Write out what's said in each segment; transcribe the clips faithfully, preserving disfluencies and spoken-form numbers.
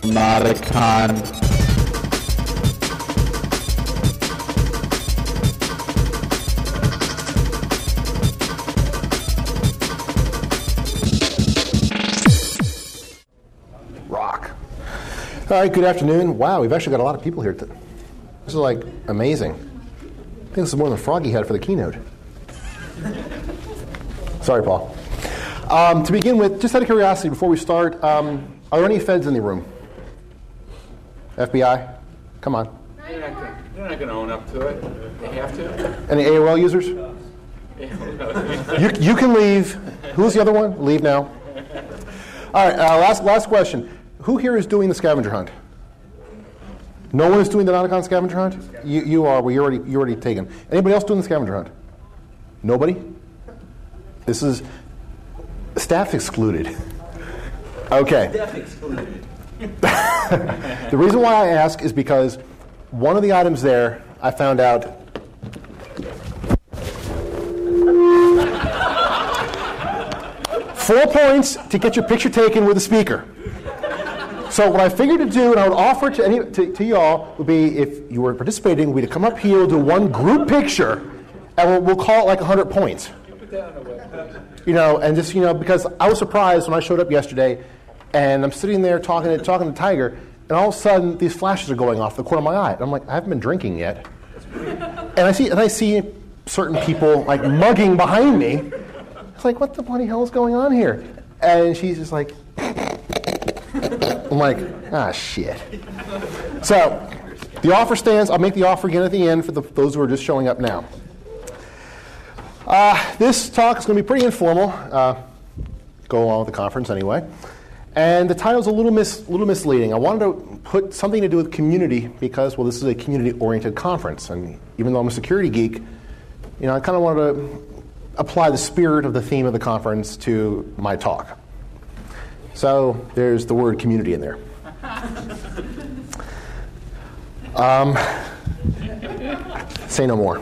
Modicon. Rock. All right, good afternoon. Wow, we've actually got a lot of people here. This is like amazing. I think this is more than Froggy had for the keynote. Sorry, Paul. Um, to begin with, just out of curiosity, before we start, um, are there any feds in the room? F B I? Come on. They're not gonna, they're not going to own up to it. They have to. Any A O L users? you, you can leave. Who's the other one? Leave now. All right, uh, last, last question. Who here is doing the scavenger hunt? No one is doing the Nauticon scavenger hunt? You, you are. Well, you're already, you're already taken. Anybody else doing the scavenger hunt? Nobody? This is staff excluded. Okay. Staff excluded. The reason why I ask is because one of the items there, I found out four points to get your picture taken with the speaker. So what I figured to do, and I would offer to any to, to y'all, would be if you were participating, we'd come up here, we'll do one group picture, and we'll, we'll call it like one hundred points. You know, and just, you know, because I was surprised when I showed up yesterday, and I'm sitting there talking to, talking to Tiger, and all of a sudden these flashes are going off the corner of my eye. And I'm like, I haven't been drinking yet. And I see and I see certain people like mugging behind me. It's like, what the bloody hell is going on here? And she's just like, I'm like, ah, shit. So the offer stands. I'll make the offer again at the end for the, those who are just showing up now. Uh, this talk is going to be pretty informal. Uh, go along with the conference anyway. And the title's a little mis, little misleading. I wanted to put something to do with community because, well, this is a community-oriented conference. And even though I'm a security geek, you know, I kind of wanted to apply the spirit of the theme of the conference to my talk. So there's the word community in there. Um, say no more.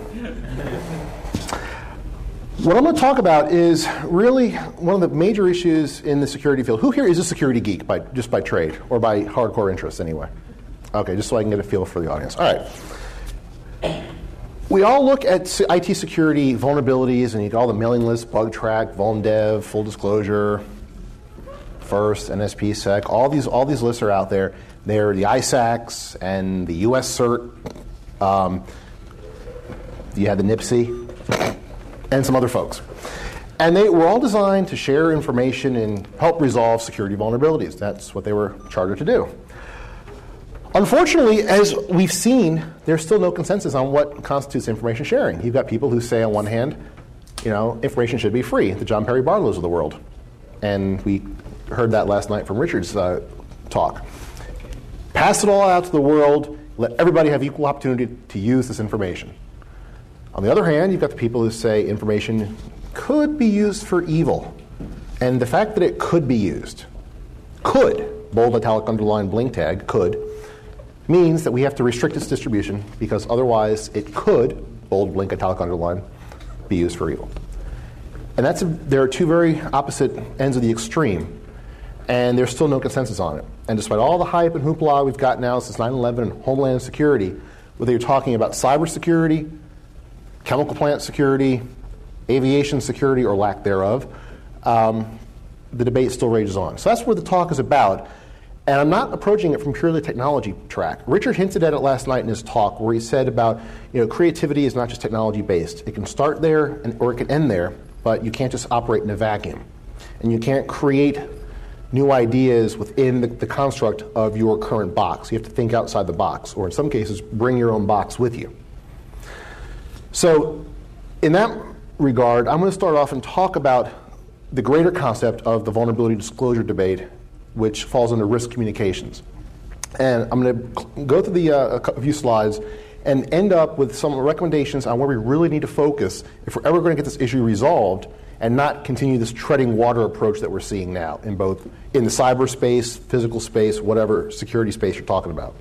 What I'm going to talk about is really one of the major issues in the security field. Who here is a security geek by just by trade or by hardcore interest anyway? Okay, just so I can get a feel for the audience. All right. We all look at I T security vulnerabilities, and you get all the mailing lists, bug track, vulndev, full disclosure, first, N S P sec. All these all these lists are out there. They're the I SACs and the U S CERT. Um, you had the N I P S I. And some other folks. And they were all designed to share information and help resolve security vulnerabilities. That's what they were chartered to do. Unfortunately, as we've seen, there's still no consensus on what constitutes information sharing. You've got people who say, on one hand, you know, information should be free, the John Perry Barlows of the world. And we heard that last night from Richard's uh, talk. Pass it all out to the world, let everybody have equal opportunity to use this information. On the other hand, you've got the people who say information could be used for evil. And the fact that it could be used, could, bold, italic, underline, blink tag, could, means that we have to restrict its distribution because otherwise it could, bold, blink, italic, underline, be used for evil. And that's a, there are two very opposite ends of the extreme, and there's still no consensus on it. And despite all the hype and hoopla we've got now since nine eleven and Homeland Security, whether you're talking about cybersecurity, chemical plant security, aviation security, or lack thereof, um, the debate still rages on. So that's what the talk is about. And I'm not approaching it from purely technology track. Richard hinted at it last night in his talk where he said about, you know, creativity is not just technology-based. It can start there and, or it can end there, but you can't just operate in a vacuum. And you can't create new ideas within the, the construct of your current box. You have to think outside the box, or in some cases, bring your own box with you. So in that regard, I'm going to start off and talk about the greater concept of the vulnerability disclosure debate, which falls under risk communications. And I'm going to go through the, uh, a few slides and end up with some recommendations on where we really need to focus if we're ever going to get this issue resolved and not continue this treading water approach that we're seeing now in both in the cyberspace, physical space, whatever security space you're talking about.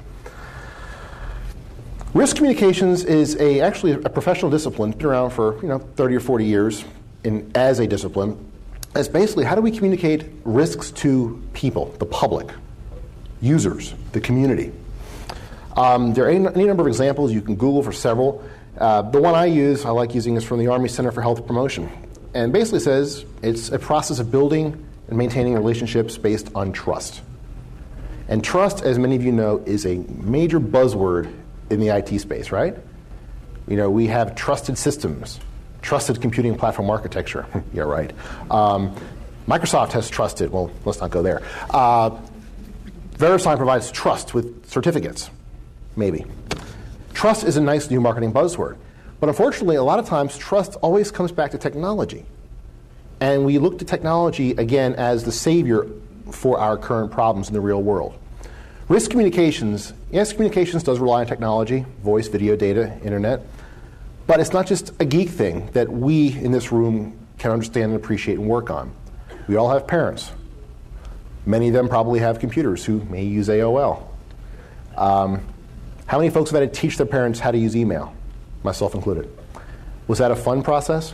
Risk communications is a actually a professional discipline, been around for you know thirty or forty years in, as a discipline. It's basically how do we communicate risks to people, the public, users, the community. Um, there are any, any number of examples. You can Google for several. Uh, the one I use, I like using, is from the Army Center for Health Promotion. And basically says it's a process of building and maintaining relationships based on trust. And trust, as many of you know, is a major buzzword in the I T space, right? You know, we have trusted systems, trusted computing platform architecture. Yeah, right. Um, Microsoft has trusted, well, let's not go there. Uh, VeriSign provides trust with certificates, maybe. Trust is a nice new marketing buzzword. But unfortunately, a lot of times, trust always comes back to technology. And we look to technology, again, as the savior for our current problems in the real world. Risk communications, yes, communications does rely on technology, voice, video, data, internet. But it's not just a geek thing that we in this room can understand and appreciate and work on. We all have parents. Many of them probably have computers who may use A O L. Um, how many folks have had to teach their parents how to use email? Myself included. Was that a fun process?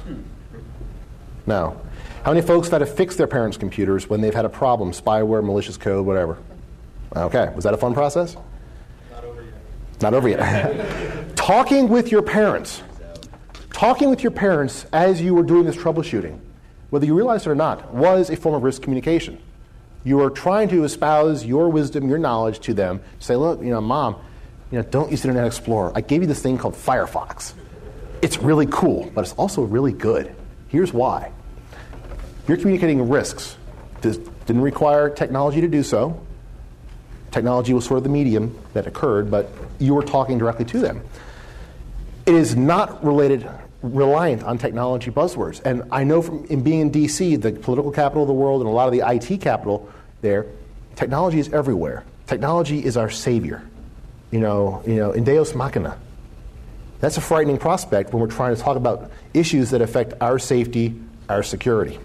No. How many folks have had to fix their parents' computers when they've had a problem, spyware, malicious code, whatever? Okay. Was that a fun process? Not over yet. Not over yet. Talking with your parents. Talking with your parents as you were doing this troubleshooting, whether you realized it or not, was a form of risk communication. You were trying to espouse your wisdom, your knowledge to them. Say, look, you know, Mom, you know, don't use Internet Explorer. I gave you this thing called Firefox. It's really cool, but it's also really good. Here's why. You're communicating risks. This didn't require technology to do so. Technology was sort of the medium that occurred, but you were talking directly to them. It is not related, reliant on technology buzzwords. And I know from in being in D C, the political capital of the world, and a lot of the I T capital there, technology is everywhere. Technology is our savior. You know, you know, in Deus Machina. That's a frightening prospect when we're trying to talk about issues that affect our safety, our security.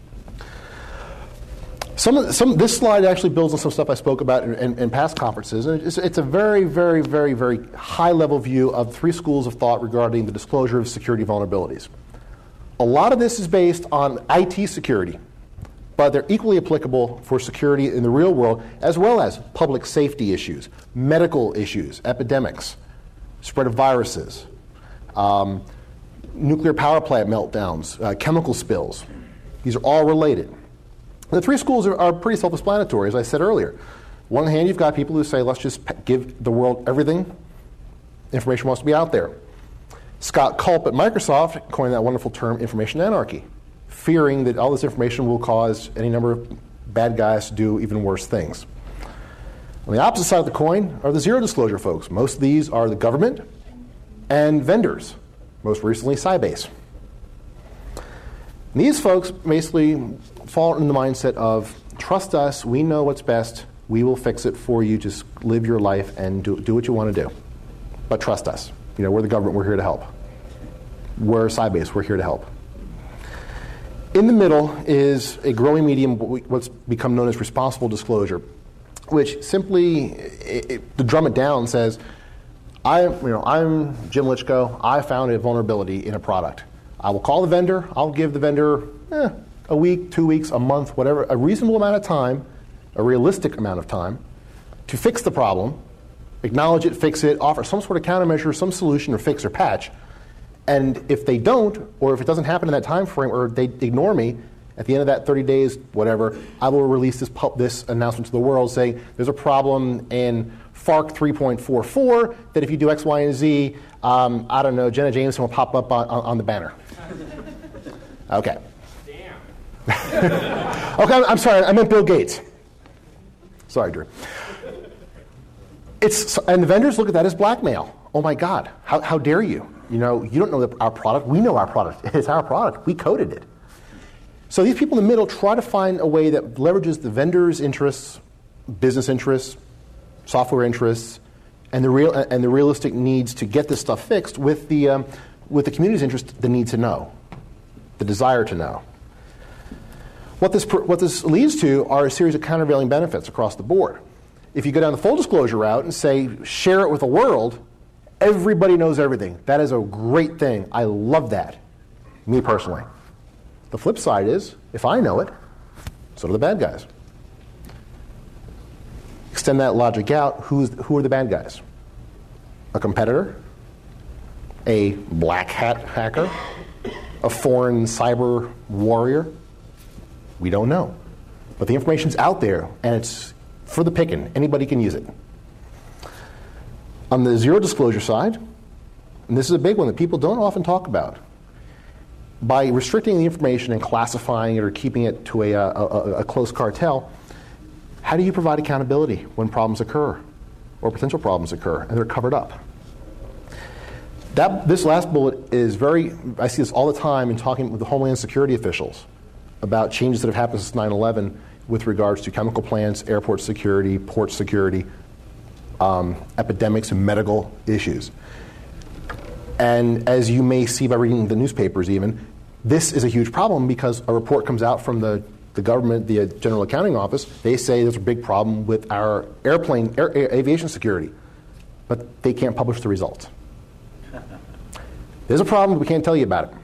Some of the, some this slide actually builds on some stuff I spoke about in, in, in past conferences, and it's, it's a very, very, very, very high-level view of three schools of thought regarding the disclosure of security vulnerabilities. A lot of this is based on I T security, but they're equally applicable for security in the real world, as well as public safety issues, medical issues, epidemics, spread of viruses, um, nuclear power plant meltdowns, uh, chemical spills. These are all related. The three schools are, are pretty self-explanatory, as I said earlier. One hand, you've got people who say, let's just give the world everything. Information wants to be out there. Scott Culp at Microsoft coined that wonderful term, information anarchy, fearing that all this information will cause any number of bad guys to do even worse things. On the opposite side of the coin are the zero disclosure folks. Most of these are the government and vendors, most recently Sybase. And these folks basically fall in the mindset of, trust us, we know what's best, we will fix it for you, just live your life and do, do what you want to do. But trust us. You know, we're the government, we're here to help. We're Sybase, we're here to help. In the middle is a growing medium, what's become known as responsible disclosure, which simply, it, it, to drum it down, says, I, you know, I'm Jim Litchko, I found a vulnerability in a product. I will call the vendor, I'll give the vendor eh, a week, two weeks, a month, whatever, a reasonable amount of time, a realistic amount of time, to fix the problem, acknowledge it, fix it, offer some sort of countermeasure, some solution or fix or patch. And if they don't, or if it doesn't happen in that time frame, or they ignore me, at the end of that thirty days, whatever, I will release this pu- this announcement to the world saying there's a problem in FARC three point four four that if you do X, Y, and Z, um, I don't know, Jenna Jameson will pop up on, on, on the banner. Okay. Damn. Okay, I'm, I'm sorry, I meant Bill Gates. Sorry, Drew. It's, and the vendors look at that as blackmail. Oh my God, how, how dare you? You know, you don't know our product. We know our product. It's our product. We coded it. So these people in the middle try to find a way that leverages the vendor's interests, business interests, software interests, and the real and the realistic needs to get this stuff fixed with the um, with the community's interest, the need to know, the desire to know. What this what this leads to are a series of countervailing benefits across the board. If you go down the full disclosure route and say share it with the world, everybody knows everything. That is a great thing. I love that. Me personally. The flip side is, if I know it, so do the bad guys. extend that logic out, who's, who are the bad guys? A competitor? A black hat hacker? A foreign cyber warrior? We don't know. But the information's out there, and it's for the picking. Anybody can use it. On the zero disclosure side, and this is a big one that people don't often talk about, by restricting the information and classifying it or keeping it to a, a, a, a close cartel, how do you provide accountability when problems occur or potential problems occur and they're covered up? That, this last bullet is very, I see this all the time in talking with the Homeland Security officials about changes that have happened since nine eleven with regards to chemical plants, airport security, port security, um, epidemics and medical issues. And as you may see by reading the newspapers even, this is a huge problem because a report comes out from the, the government, the General Accounting Office. They say there's a big problem with our airplane, air, air, aviation security, but they can't publish the results. There's a problem, we can't tell you about it.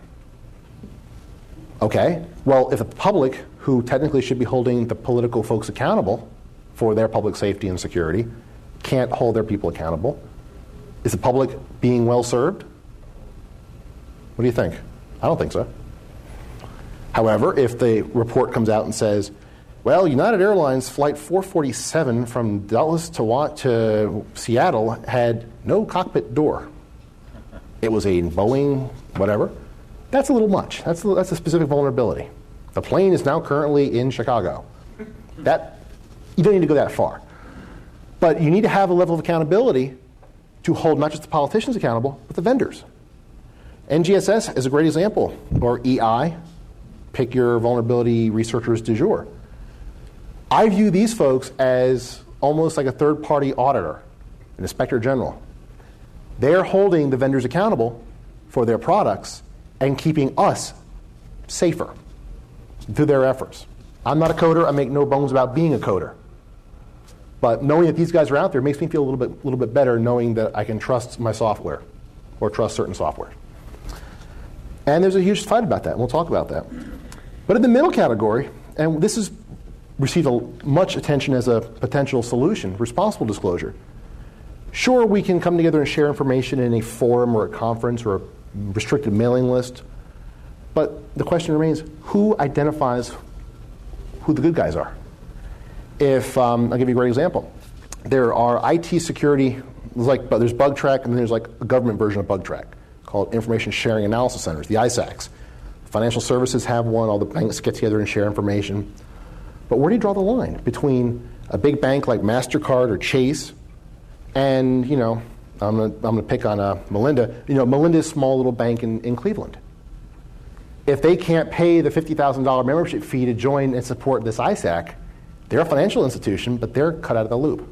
Okay, well, if the public, who technically should be holding the political folks accountable for their public safety and security, can't hold their people accountable, is the public being well served? What do you think? I don't think so. However, if the report comes out and says, well, United Airlines Flight four forty-seven from Dallas to, to Seattle had no cockpit door. It was a Boeing whatever. That's a little much. That's a, that's a specific vulnerability. The plane is now currently in Chicago. That, you don't need to go that far. But you need to have a level of accountability to hold not just the politicians accountable, but the vendors. N G S S is a great example, or E I, pick your vulnerability researchers du jour. I view these folks as almost like a third-party auditor, an inspector general. They're holding the vendors accountable for their products and keeping us safer through their efforts. I'm not a coder. I make no bones about being a coder. But knowing that these guys are out there makes me feel a little bit, little bit better knowing that I can trust my software or trust certain software. And there's a huge fight about that, and we'll talk about that. But in the middle category, and this has received a, much attention as a potential solution, responsible disclosure. Sure, we can come together and share information in a forum or a conference or a restricted mailing list, but the question remains, who identifies who the good guys are? If, um, I'll give you a great example. There are I T security, there's like there's BugTrack, and then there's like a government version of BugTrack called Information Sharing Analysis Centers, the I SACs. Financial services have one, all the banks get together and share information. But where do you draw the line between a big bank like MasterCard or Chase and, you know, I'm going to I'm gonna pick on uh, Melinda, you know, Melinda's small little bank in, in Cleveland. If they can't pay the fifty thousand dollars membership fee to join and support this I SAC, they're a financial institution, but they're cut out of the loop.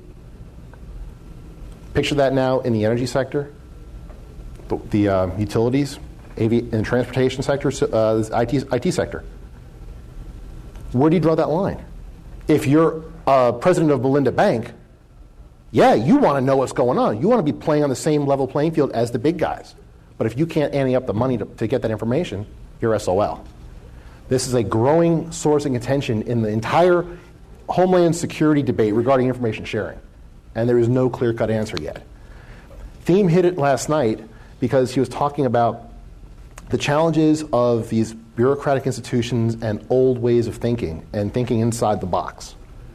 Picture that now in the energy sector, the, the uh, utilities, A V, and transportation sector, uh, I T, I T sector. Where do you draw that line? If you're uh, president of Belinda Bank, yeah, you want to know what's going on. You want to be playing on the same level playing field as the big guys. But if you can't ante up the money to, to get that information, you're S O L. This is a growing source of contention in the entire Homeland Security debate regarding information sharing. And there is no clear-cut answer yet. Thiem hit it last night because he was talking about the challenges of these bureaucratic institutions and old ways of thinking and thinking inside the box.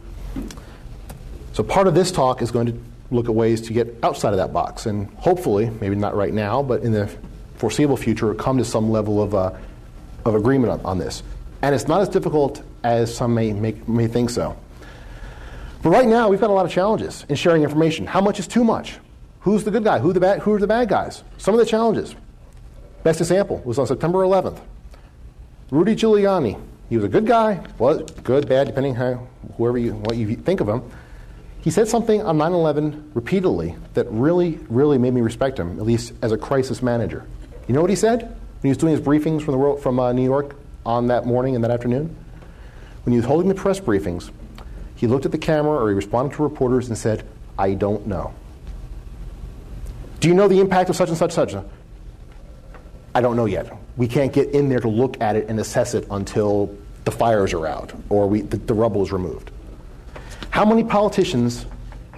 So part of this talk is going to look at ways to get outside of that box and hopefully, maybe not right now, but in the foreseeable future, come to some level of, uh, of agreement on, on this. And it's not as difficult as some may, make, may think so. But right now, we've got a lot of challenges in sharing information. How much is too much? Who's the good guy? Who, the bad, who are the bad guys? Some of the challenges. Best example was on September eleventh. Rudy Giuliani. He was a good guy. Was good, bad, depending how whoever you what you think of him. He said something on nine eleven repeatedly that really, really made me respect him, at least as a crisis manager. You know what he said when he was doing his briefings from the world, from uh, New York on that morning and that afternoon? When he was holding the press briefings, he looked at the camera or he responded to reporters and said, "I don't know." Do you know the impact of such and such such? I don't know yet. We can't get in there to look at it and assess it until the fires are out or we, the, the rubble is removed. How many politicians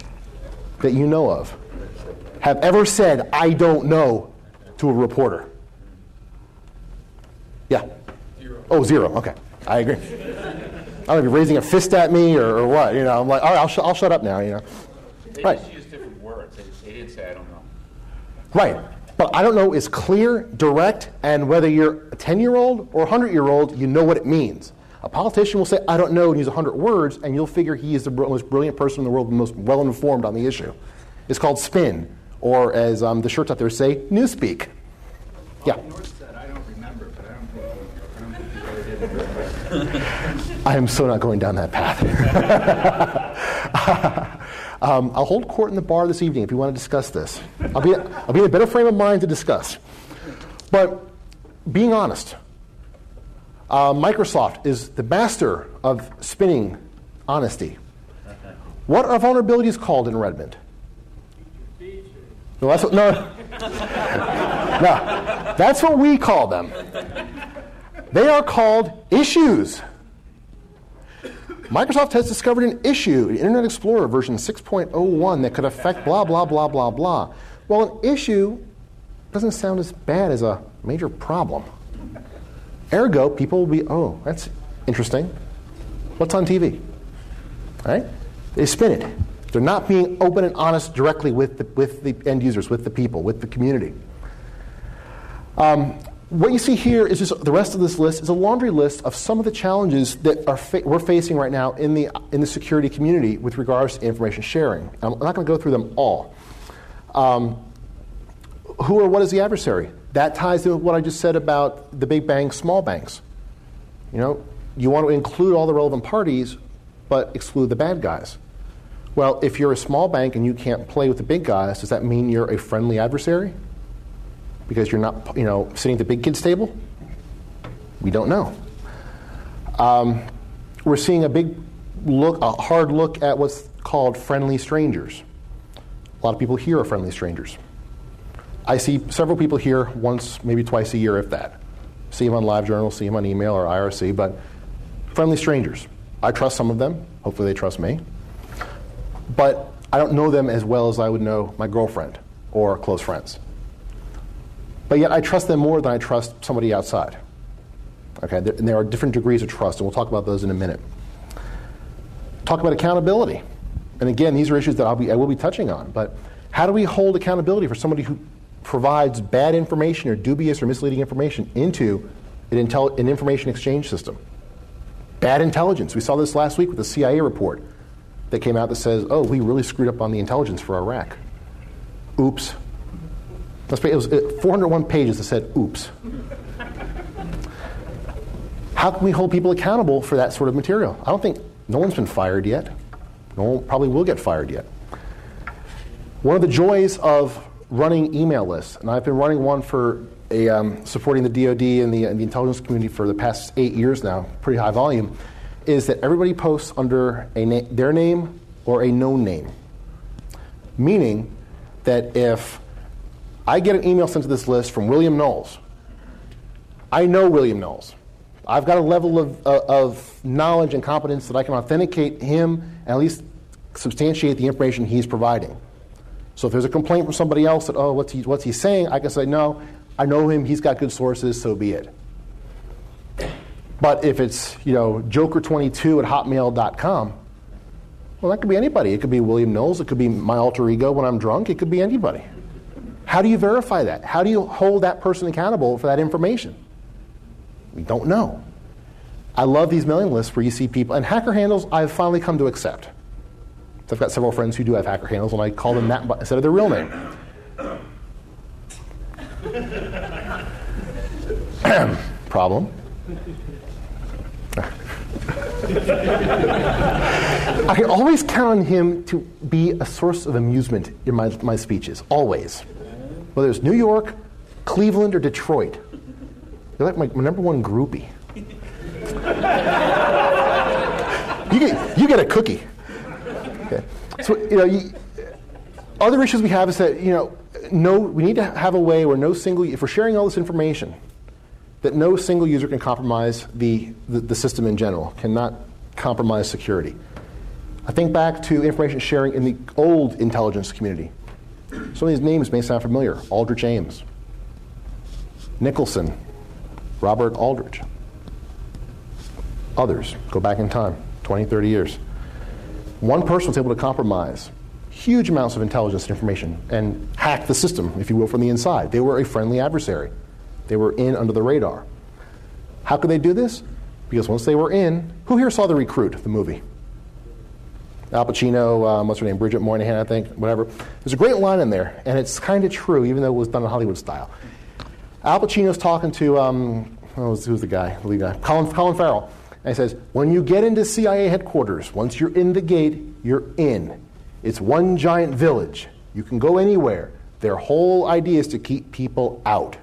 that you know of have ever said, I don't know, to a reporter? Yeah? Zero. Oh, zero. Okay. I agree. I don't know if you're raising a fist at me or, or what. You know, I'm like, all right, I'll, sh- I'll shut up now, you know. They right. just use different words. They, they didn't say, I don't know. Right. But I don't know is clear, direct, and whether you're a ten-year-old or a hundred-year-old, you know what it means. A politician will say, I don't know, and use one hundred words, and you'll figure he is the most brilliant person in the world, the most well-informed on the issue. It's called spin, or as um, the shirts out there say, newspeak. Yeah. I don't remember, but I don't think I don't think you really did. I am so not going down that path. um, I'll hold court in the bar this evening if you want to discuss this. I'll be, I'll be in a better frame of mind to discuss. But being honest, uh, Microsoft is the master of spinning honesty. What are vulnerabilities called in Redmond? No, that's what, no, no, that's what we call them. They are called issues. Microsoft has discovered an issue in Internet Explorer version six point oh one that could affect blah, blah, blah, blah, blah. Well, an issue doesn't sound as bad as a major problem. Ergo, people will be, oh, that's interesting. What's on T V? Right? They spin it. They're not being open and honest directly with the, with the end users, with the people, with the community. Um, what you see here is just the rest of this list is a laundry list of some of the challenges that are fa- we're facing right now in the in the security community with regards to information sharing. I'm not going to go through them all. Um, who or what is the adversary? That ties to what I just said about the big banks, small banks. You know, you want to include all the relevant parties, but exclude the bad guys. Well, if you're a small bank and you can't play with the big guys, does that mean you're a friendly adversary? Because you're not, you know, sitting at the big kids' table? We don't know. Um, we're seeing a big look, a hard look at what's called friendly strangers. A lot of people here are friendly strangers. I see several people here once, maybe twice a year, if that. See them on LiveJournal, see them on email or I R C, but friendly strangers. I trust some of them. Hopefully they trust me. But I don't know them as well as I would know my girlfriend or close friends. But yet I trust them more than I trust somebody outside. Okay, there, and there are different degrees of trust, and we'll talk about those in a minute. Talk about accountability. And again, these are issues that I'll be, I will be touching on. But how do we hold accountability for somebody who provides bad information or dubious or misleading information into an, intel, an information exchange system? Bad intelligence. We saw this last week with the C I A report that came out that says, oh, we really screwed up on the intelligence for Iraq. Oops. It was four hundred one pages that said, oops. How can we hold people accountable for that sort of material? I don't think, no one's been fired yet. No one probably will get fired yet. One of the joys of running email lists, and I've been running one for a, um, supporting the D O D and the, and the intelligence community for the past eight years now, pretty high volume, is that everybody posts under a na- their name or a known name. Meaning that if I get an email sent to this list from William Knowles, I know William Knowles. I've got a level of, uh, of knowledge and competence that I can authenticate him and at least substantiate the information he's providing. So if there's a complaint from somebody else that, oh, what's he, what's he saying, I can say, no, I know him, he's got good sources, so be it. But if it's, you know, joker twenty-two at hotmail dot com, well, that could be anybody. It could be William Knowles. It could be my alter ego when I'm drunk. It could be anybody. How do you verify that? How do you hold that person accountable for that information? We don't know. I love these mailing lists where you see people, and hacker handles I've finally come to accept. So I've got several friends who do have hacker handles, and I call them that instead of their real name. Problem. I can always count on him to be a source of amusement in my, my speeches, always. Whether it's New York, Cleveland, or Detroit. You're like my, my number one groupie. you, get, you get a cookie. Okay. So, you know, you, other issues we have is that, you know, no, we need to have a way where no single, if we're sharing all this information, that no single user can compromise the, the, the system in general, cannot compromise security. I think back to information sharing in the old intelligence community. Some of these names may sound familiar. Aldrich Ames, Nicholson, Robert Aldrich. Others, go back in time, twenty, thirty years. One person was able to compromise huge amounts of intelligence and information and hack the system, if you will, from the inside. They were a friendly adversary. They were in under the radar. How could they do this? Because once they were in, who here saw The Recruit, the movie? Al Pacino, um, what's her name, Bridget Moynihan, I think, whatever. There's a great line in there, and it's kind of true, even though it was done in Hollywood style. Al Pacino's talking to, um, oh, who's the guy, the lead guy? Colin, Colin Farrell. And he says, when you get into C I A headquarters, once you're in the gate, you're in. It's one giant village. You can go anywhere. Their whole idea is to keep people out.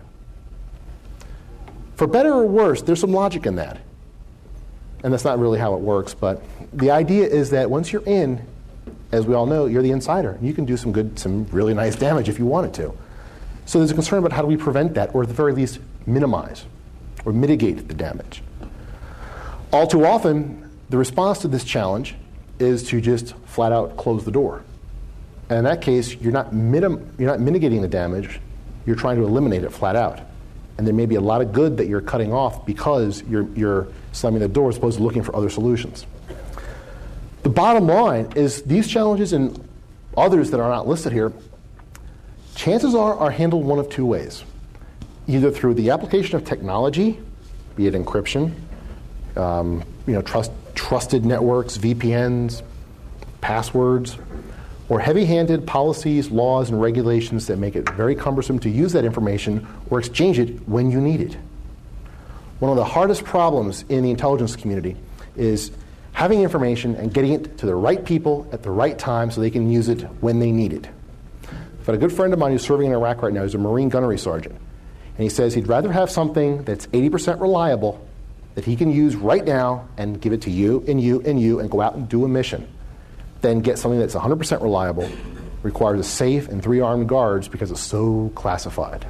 For better or worse, there's some logic in that. And that's not really how it works, but the idea is that once you're in, as we all know, you're the insider. You can do some good, some really nice damage if you wanted to. So there's a concern about how do we prevent that, or at the very least, minimize or mitigate the damage. All too often, the response to this challenge is to just flat out close the door. And in that case, you're not, minim- you're not mitigating the damage, you're trying to eliminate it flat out. And there may be a lot of good that you're cutting off because you're, you're slamming the door as opposed to looking for other solutions. The bottom line is these challenges and others that are not listed here, chances are are handled one of two ways. Either through the application of technology, be it encryption, um, you know, trust, trusted networks, V P Ns, passwords, or heavy-handed policies, laws, and regulations that make it very cumbersome to use that information or exchange it when you need it. One of the hardest problems in the intelligence community is having information and getting it to the right people at the right time so they can use it when they need it. I've got a good friend of mine who's serving in Iraq right now. He's a Marine gunnery sergeant. And he says he'd rather have something that's eighty percent reliable that he can use right now and give it to you and you and you and go out and do a mission than get something that's one hundred percent reliable, requires a safe and three armed guards because it's so classified.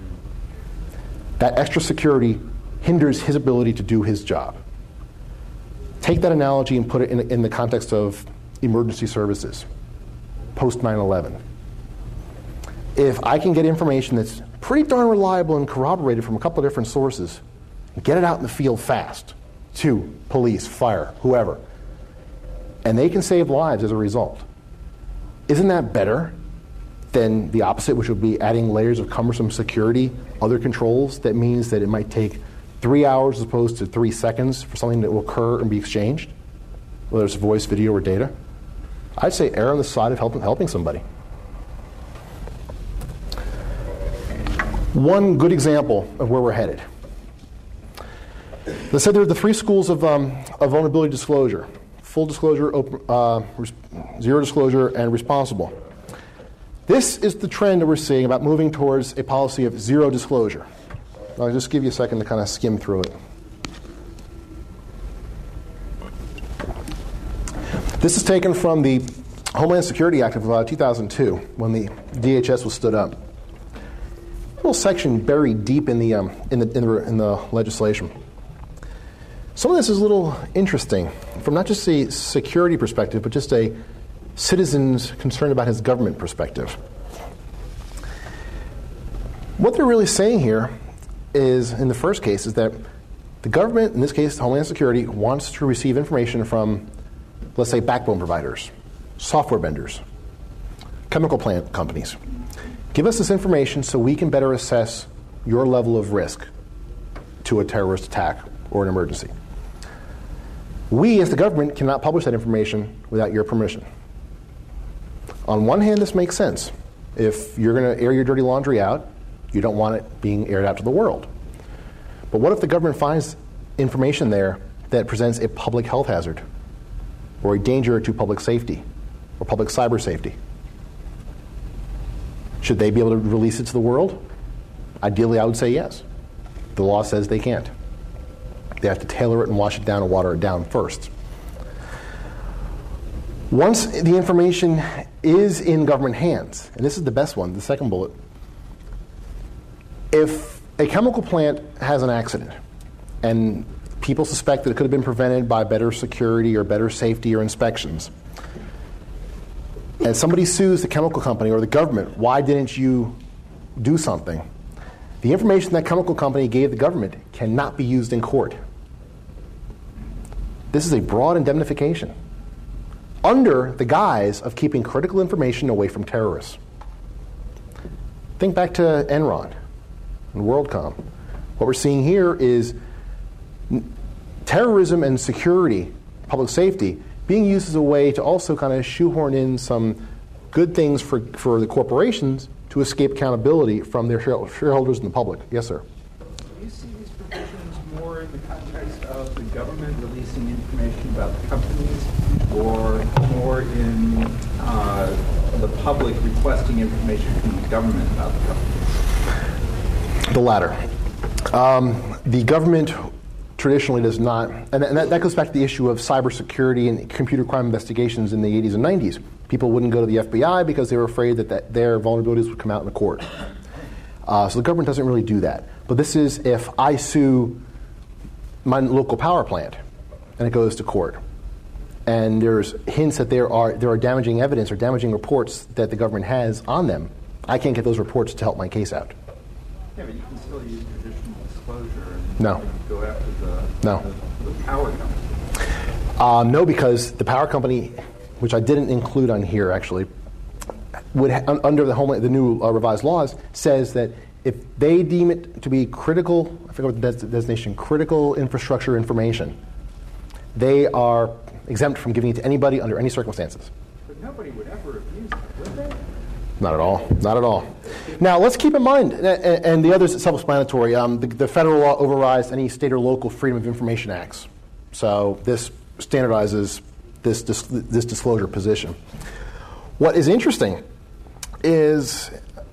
That extra security hinders his ability to do his job. Take that analogy and put it in, in the context of emergency services, post nine eleven. If I can get information that's pretty darn reliable and corroborated from a couple of different sources, and get it out in the field fast to police, fire, whoever, and they can save lives as a result, isn't that better than the opposite, which would be adding layers of cumbersome security, other controls that means that it might take three hours as opposed to three seconds for something that will occur and be exchanged, whether it's voice, video, or data? I'd say err on the side of helping, helping somebody. One good example of where we're headed. Let's say there are the three schools of, um, of vulnerability disclosure: full disclosure, open, uh, res- zero disclosure, and responsible. This is the trend that we're seeing about moving towards a policy of zero disclosure. I'll just give you a second to kind of skim through it. This is taken from the Homeland Security Act of uh, two thousand two, when the D H S was stood up. A little section buried deep in the, um, in the, in the, in the legislation. Some of this is a little interesting from not just a security perspective, but just a citizen's concern about his government perspective. What they're really saying here is, in the first case, is that the government, in this case Homeland Security, wants to receive information from, let's say, backbone providers, software vendors, chemical plant companies. Give us this information so we can better assess your level of risk to a terrorist attack or an emergency. We, as the government, cannot publish that information without your permission. On one hand, this makes sense. If you're going to air your dirty laundry out, you don't want it being aired out to the world. But what if the government finds information there that presents a public health hazard or a danger to public safety or public cyber safety? Should they be able to release it to the world? Ideally, I would say yes. The law says they can't. They have to tailor it and wash it down and water it down first. Once the information is in government hands, and this is the best one, the second bullet, if a chemical plant has an accident and people suspect that it could have been prevented by better security or better safety or inspections, and somebody sues the chemical company or the government, why didn't you do something? The information that chemical company gave the government cannot be used in court. This is a broad indemnification under the guise of keeping critical information away from terrorists. Think back to Enron and WorldCom. What we're seeing here is terrorism and security, public safety, being used as a way to also kind of shoehorn in some good things for, for the corporations to escape accountability from their shareholders and the public. Yes, sir? Do you see these provisions more in the context of the government releasing information about the companies, or more in uh, the public requesting information from the government about the companies? The latter. Um, the government traditionally does not, and that, that goes back to the issue of cybersecurity and computer crime investigations in the eighties and nineties. People wouldn't go to the F B I because they were afraid that, that their vulnerabilities would come out in the court. Uh, so the government doesn't really do that. But this is if I sue my local power plant and it goes to court, and there's hints that there are there are damaging evidence or damaging reports that the government has on them, I can't get those reports to help my case out. Yeah, but you can still use traditional disclosure and No. go after the, No. the, the power company. Um, no, because the power company, which I didn't include on here actually, would ha- un- under the Homeland, the new uh, revised laws, says that if they deem it to be critical, I forget what the des- designation, critical infrastructure information, they are exempt from giving it to anybody under any circumstances. But nobody would ever abuse it, would they? Not at all. Not at all. Now, let's keep in mind, and, and the others self-explanatory, um, the, the federal law overrides any state or local Freedom of Information Acts. So this standardizes this, this, this disclosure position. What is interesting is,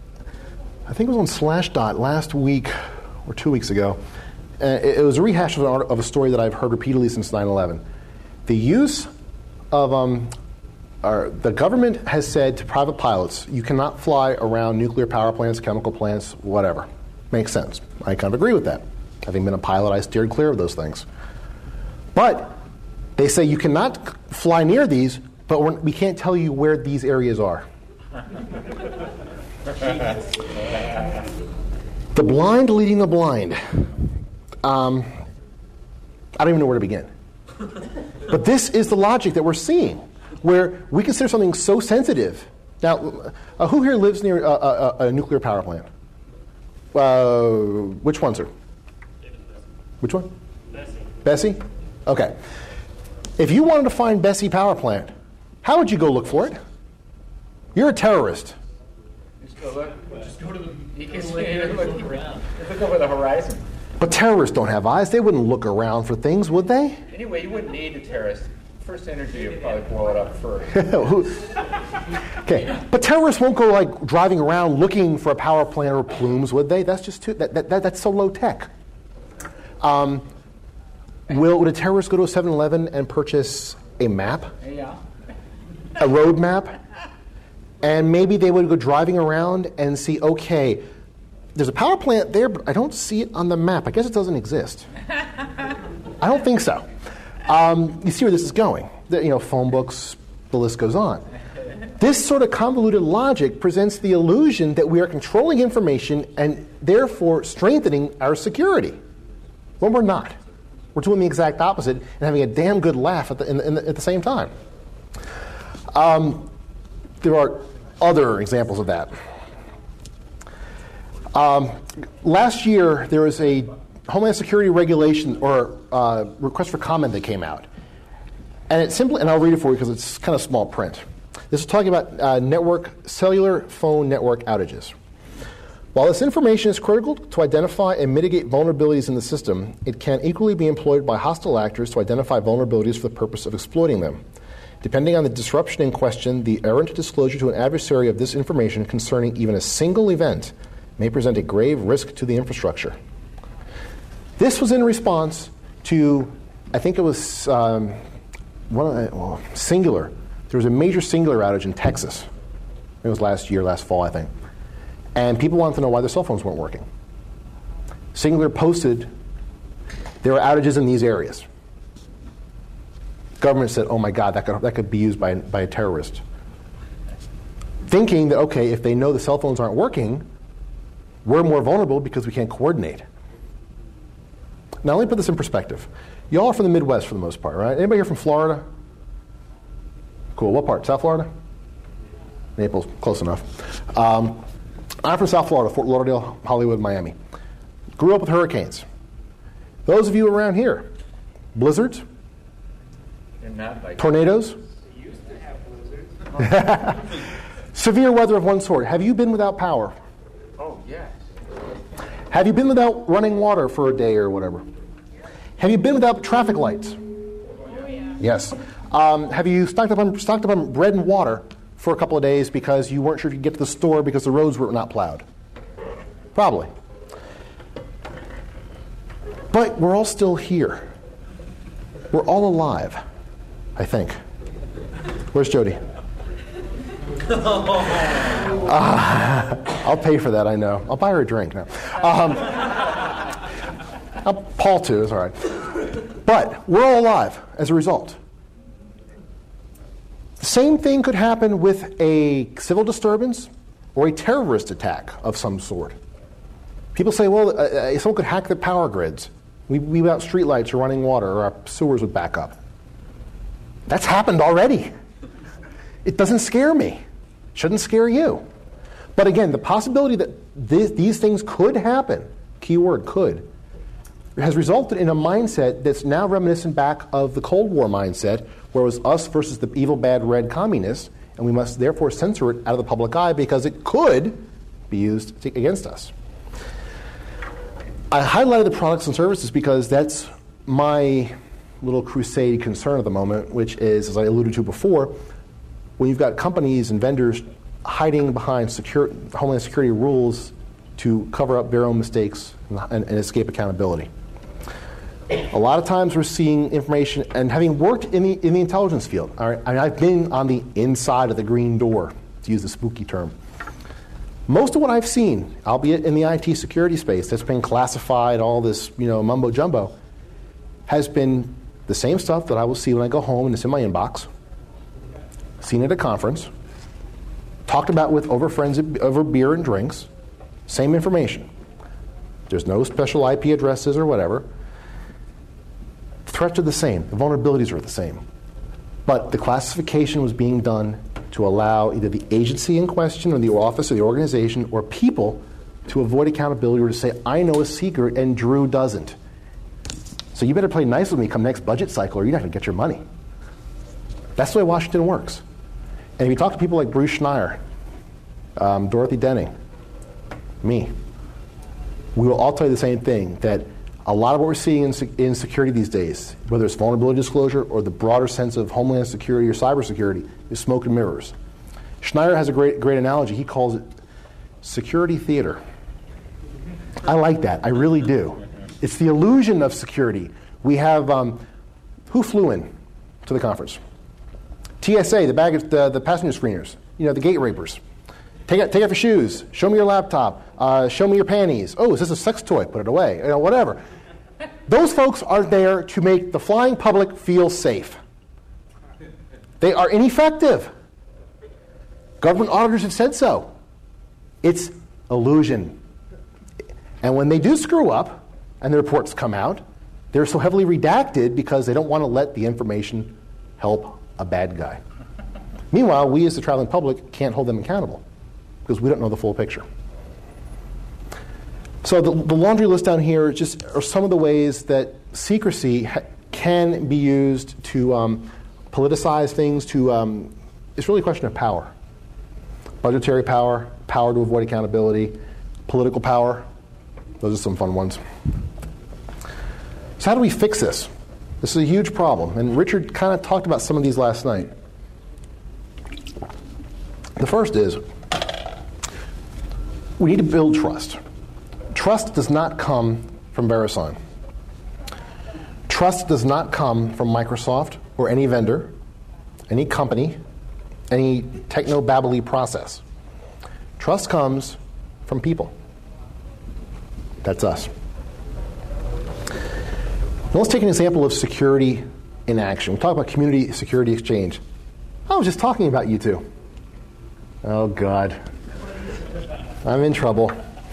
I think it was on Slashdot last week or two weeks ago, uh, it, it was a rehash of, an art, of a story that I've heard repeatedly since nine eleven. The use of... Um, Our, the government has said to private pilots, you cannot fly around nuclear power plants, chemical plants, whatever. Makes sense. I kind of agree with that. Having been a pilot, I steered clear of those things. But they say you cannot fly near these, but we're, we can't tell you where these areas are. The blind leading the blind. Um, I don't even know where to begin. But this is the logic that we're seeing, where we consider something so sensitive. Now, uh, who here lives near a, a, a nuclear power plant? Uh, which one, sir? Which one? Bessie. Bessie? Okay. If you wanted to find Bessie power plant, how would you go look for it? You're a terrorist. Just go look. Just go to the. You can look around. Look over the horizon. But terrorists don't have eyes. They wouldn't look around for things, would they? Anyway, you wouldn't need a terrorist. First energy would probably blow it up first. Who- okay, but terrorists won't go like driving around looking for a power plant or plumes, would they? That's just too. That, that, that that's so low tech. Um, will would a terrorist go to a seven eleven and purchase a map, Yeah. a road map, and maybe they would go driving around and see, okay, there's a power plant there, but I don't see it on the map. I guess it doesn't exist. I don't think so. Um, you see where this is going. The, you know, phone books, the list goes on. This sort of convoluted logic presents the illusion that we are controlling information and therefore strengthening our security, when we're not. We're doing the exact opposite and having a damn good laugh at the, in the, in the, at the same time. Um, there are other examples of that. Um, last year, there was a Homeland Security regulation or uh, request for comment that came out. And it simply, and I'll read it for you because it's kind of small print. This is talking about uh, network, cellular phone network outages. While this information is critical to identify and mitigate vulnerabilities in the system, it can equally be employed by hostile actors to identify vulnerabilities for the purpose of exploiting them. Depending on the disruption in question, the errant disclosure to an adversary of this information concerning even a single event may present a grave risk to the infrastructure. This was in response to, I think it was um, one of the, well, Singular. There was a major Singular outage in Texas. It was last year, last fall, I think. And people wanted to know why their cell phones weren't working. Singular posted there were outages in these areas. Government said, oh my God, that could, that could be used by, by a terrorist. thinking that, okay, if they know the cell phones aren't working, we're more vulnerable because we can't coordinate. Now, let me put this in perspective. Y'all are from the Midwest for the most part, right? Anybody here from Florida? Cool. What part? South Florida? Naples. Close enough. Um, I'm from South Florida, Fort Lauderdale, Hollywood, Miami. Grew up with hurricanes. Those of you around here, blizzards, and not like tornadoes, we used to have blizzards. severe weather of one sort. Have you been without power? Oh, yes. Have you been without running water for a day or whatever? Have you been without traffic lights? Oh, yeah. Yes. Um, have you stocked up on stocked up on bread and water for a couple of days because you weren't sure if you could get to the store because the roads were not plowed? Probably. But we're all still here. We're all alive, I think. Where's Jody? uh, I'll pay for that, I know. I'll buy her a drink now. Um, uh, Paul, too, is all right. But we're all alive as a result. The same thing could happen with a civil disturbance or a terrorist attack of some sort. People say, well, uh, someone could hack the power grids. We, we without streetlights or running water, or our sewers would back up. That's happened already. It doesn't scare me. Shouldn't scare you. But again, the possibility that this, these things could happen, keyword could, has resulted in a mindset that's now reminiscent back of the Cold War mindset, where it was us versus the evil, bad, red communists, and we must therefore censor it out of the public eye because it could be used to, against us. I highlighted the products and services because that's my little crusade concern at the moment, which is, as I alluded to before, when you've got companies and vendors hiding behind secure, Homeland Security rules to cover up their own mistakes and, and, and escape accountability. A lot of times we're seeing information, and having worked in the in the intelligence field, all right, I mean, I've been on the inside of the green door, to use the spooky term. Most of what I've seen, albeit in the I T security space, that's been classified, all this, you know, mumbo jumbo, has been the same stuff that I will see when I go home and it's in my inbox, seen at a conference, talked about with over friends over beer and drinks, same information. There's no special I P addresses or whatever. The threats are the same. The vulnerabilities are the same. But the classification was being done to allow either the agency in question or the office or the organization or people to avoid accountability or to say, I know a secret and Drew doesn't. So you better play nice with me come next budget cycle or you're not going to get your money. That's the way Washington works. And if you talk to people like Bruce Schneier, um, Dorothy Denning, me, we will all tell you the same thing, that a lot of what we're seeing in, se- in security these days, whether it's vulnerability disclosure or the broader sense of homeland security or cybersecurity, is smoke and mirrors. Schneier has a great, great analogy. He calls it security theater. I like that. I really do. It's the illusion of security. We have, um, who flew in to the conference? T S A, the baggage, the, the passenger screeners, you know, the gate rapers. Take out, take off your shoes. Show me your laptop. Uh, show me your panties. Oh, is this a sex toy? Put it away. You know, whatever. Those folks are there to make the flying public feel safe. They are ineffective. Government auditors have said so. It's illusion. And when they do screw up, and the reports come out, they're so heavily redacted because they don't want to let the information help a bad guy. Meanwhile, we as the traveling public can't hold them accountable because we don't know the full picture. So the, the laundry list down here just are some of the ways that secrecy ha- can be used to um, politicize things. To um, it's really a question of power. Budgetary power, power to avoid accountability, political power. Those are some fun ones. So how do we fix this? This is a huge problem, and Richard kind of talked about some of these last night. The first is we need to build trust. Trust does not come from VeriSign. Trust does not come from Microsoft or any vendor, any company, any techno-babbly process. Trust comes from people. That's us. Now let's take an example of security in action. We talk about community security exchange. I was just talking about you two. Oh, God. I'm in trouble.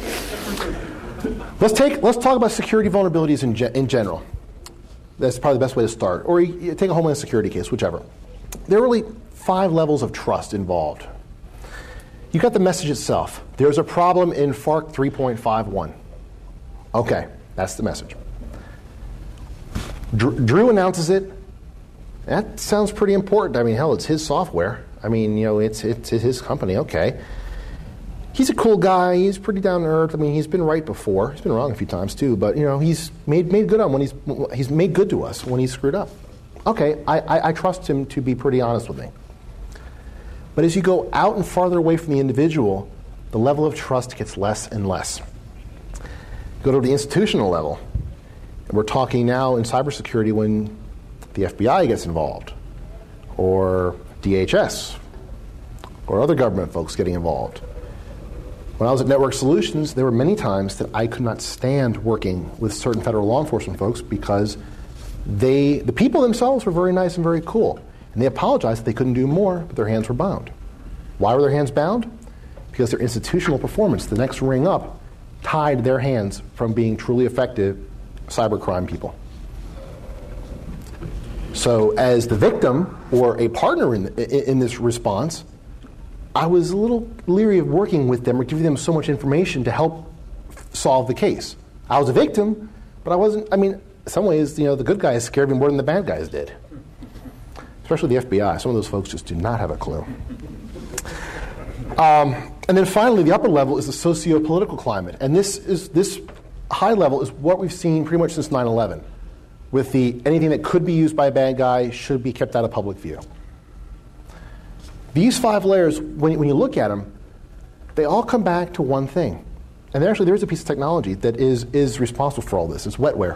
Let's take. Let's talk about security vulnerabilities in, ge- in general. That's probably the best way to start. Or you, you take a Homeland Security case, whichever. There are really five levels of trust involved. You've got the message itself. There's a problem in FARC three point five one. Okay, that's the message. Drew, Drew announces it. That sounds pretty important. I mean, hell, it's his software. I mean, you know, it's it's his company. Okay. He's a cool guy. He's pretty down to earth. I mean, he's been right before. He's been wrong a few times too, but you know, he's made made good on when he's he's made good to us when he's screwed up. Okay, I, I, I trust him to be pretty honest with me. But as you go out and farther away from the individual, the level of trust gets less and less. Go to the institutional level, and we're talking now in cybersecurity when the F B I gets involved, or D H S, or other government folks getting involved. When I was at Network Solutions, there were many times that I could not stand working with certain federal law enforcement folks because they, the people themselves were very nice and very cool. And they apologized that they couldn't do more, but their hands were bound. Why were their hands bound? Because their institutional performance, the next ring up, tied their hands from being truly effective cybercrime people. So as the victim or a partner in, in, in this response, I was a little leery of working with them or giving them so much information to help solve the case. I was a victim, but I wasn't, I mean, in some ways, you know, the good guys scared me more than the bad guys did. Especially the F B I. Some of those folks just do not have a clue. Um, and then finally, the upper level is the socio-political climate. And this is this high level is what we've seen pretty much since nine eleven. With the anything that could be used by a bad guy should be kept out of public view. These five layers, when, when you look at them, they all come back to one thing. And there actually there is a piece of technology that is, is responsible for all this. It's wetware.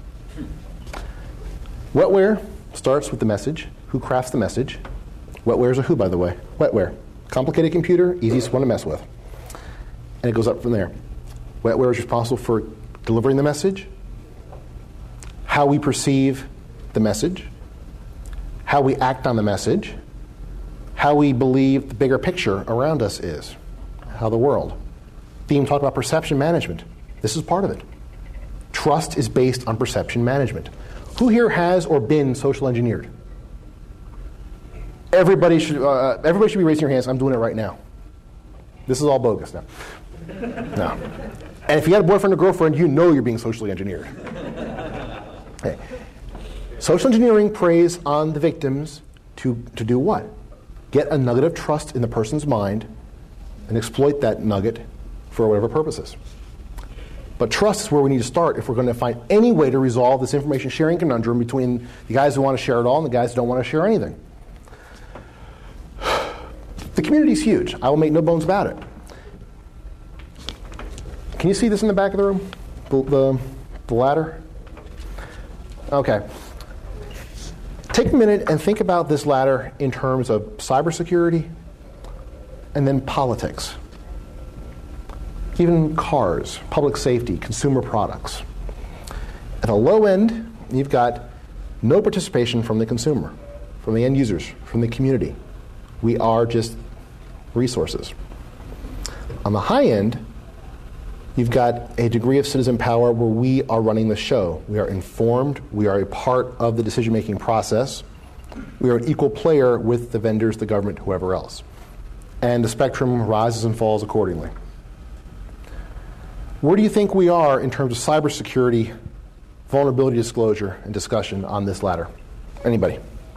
Wetware starts with the message. Who crafts the message? Wetware is a who, by the way. Wetware. Complicated computer, easiest one to mess with. And it goes up from there. Wetware is responsible for delivering the message, how we perceive the message, how we act on the message, how we believe the bigger picture around us is, how the world. Theme talked about perception management. This is part of it. Trust is based on perception management. Who here has or been social engineered? Everybody should, uh, everybody should be raising your hands. I'm doing it right now. This is all bogus now. No. And if you had a boyfriend or girlfriend, you know you're being socially engineered. Okay. Social engineering preys on the victims to, to do what? Get a nugget of trust in the person's mind and exploit that nugget for whatever purposes. But trust is where we need to start if we're going to find any way to resolve this information sharing conundrum between the guys who want to share it all and the guys who don't want to share anything. The community is huge. I will make no bones about it. Can you see this in the back of the room? The, the, the ladder? Okay. Take a minute and think about this ladder in terms of cybersecurity and then politics. Even cars, public safety, consumer products. At the low end, you've got no participation from the consumer, from the end users, from the community. We are just resources. On the high end, you've got a degree of citizen power where we are running the show. We are informed. We are a part of the decision-making process. We are an equal player with the vendors, the government, whoever else. And the spectrum rises and falls accordingly. Where do you think we are in terms of cybersecurity, vulnerability disclosure, and discussion on this ladder? Anybody?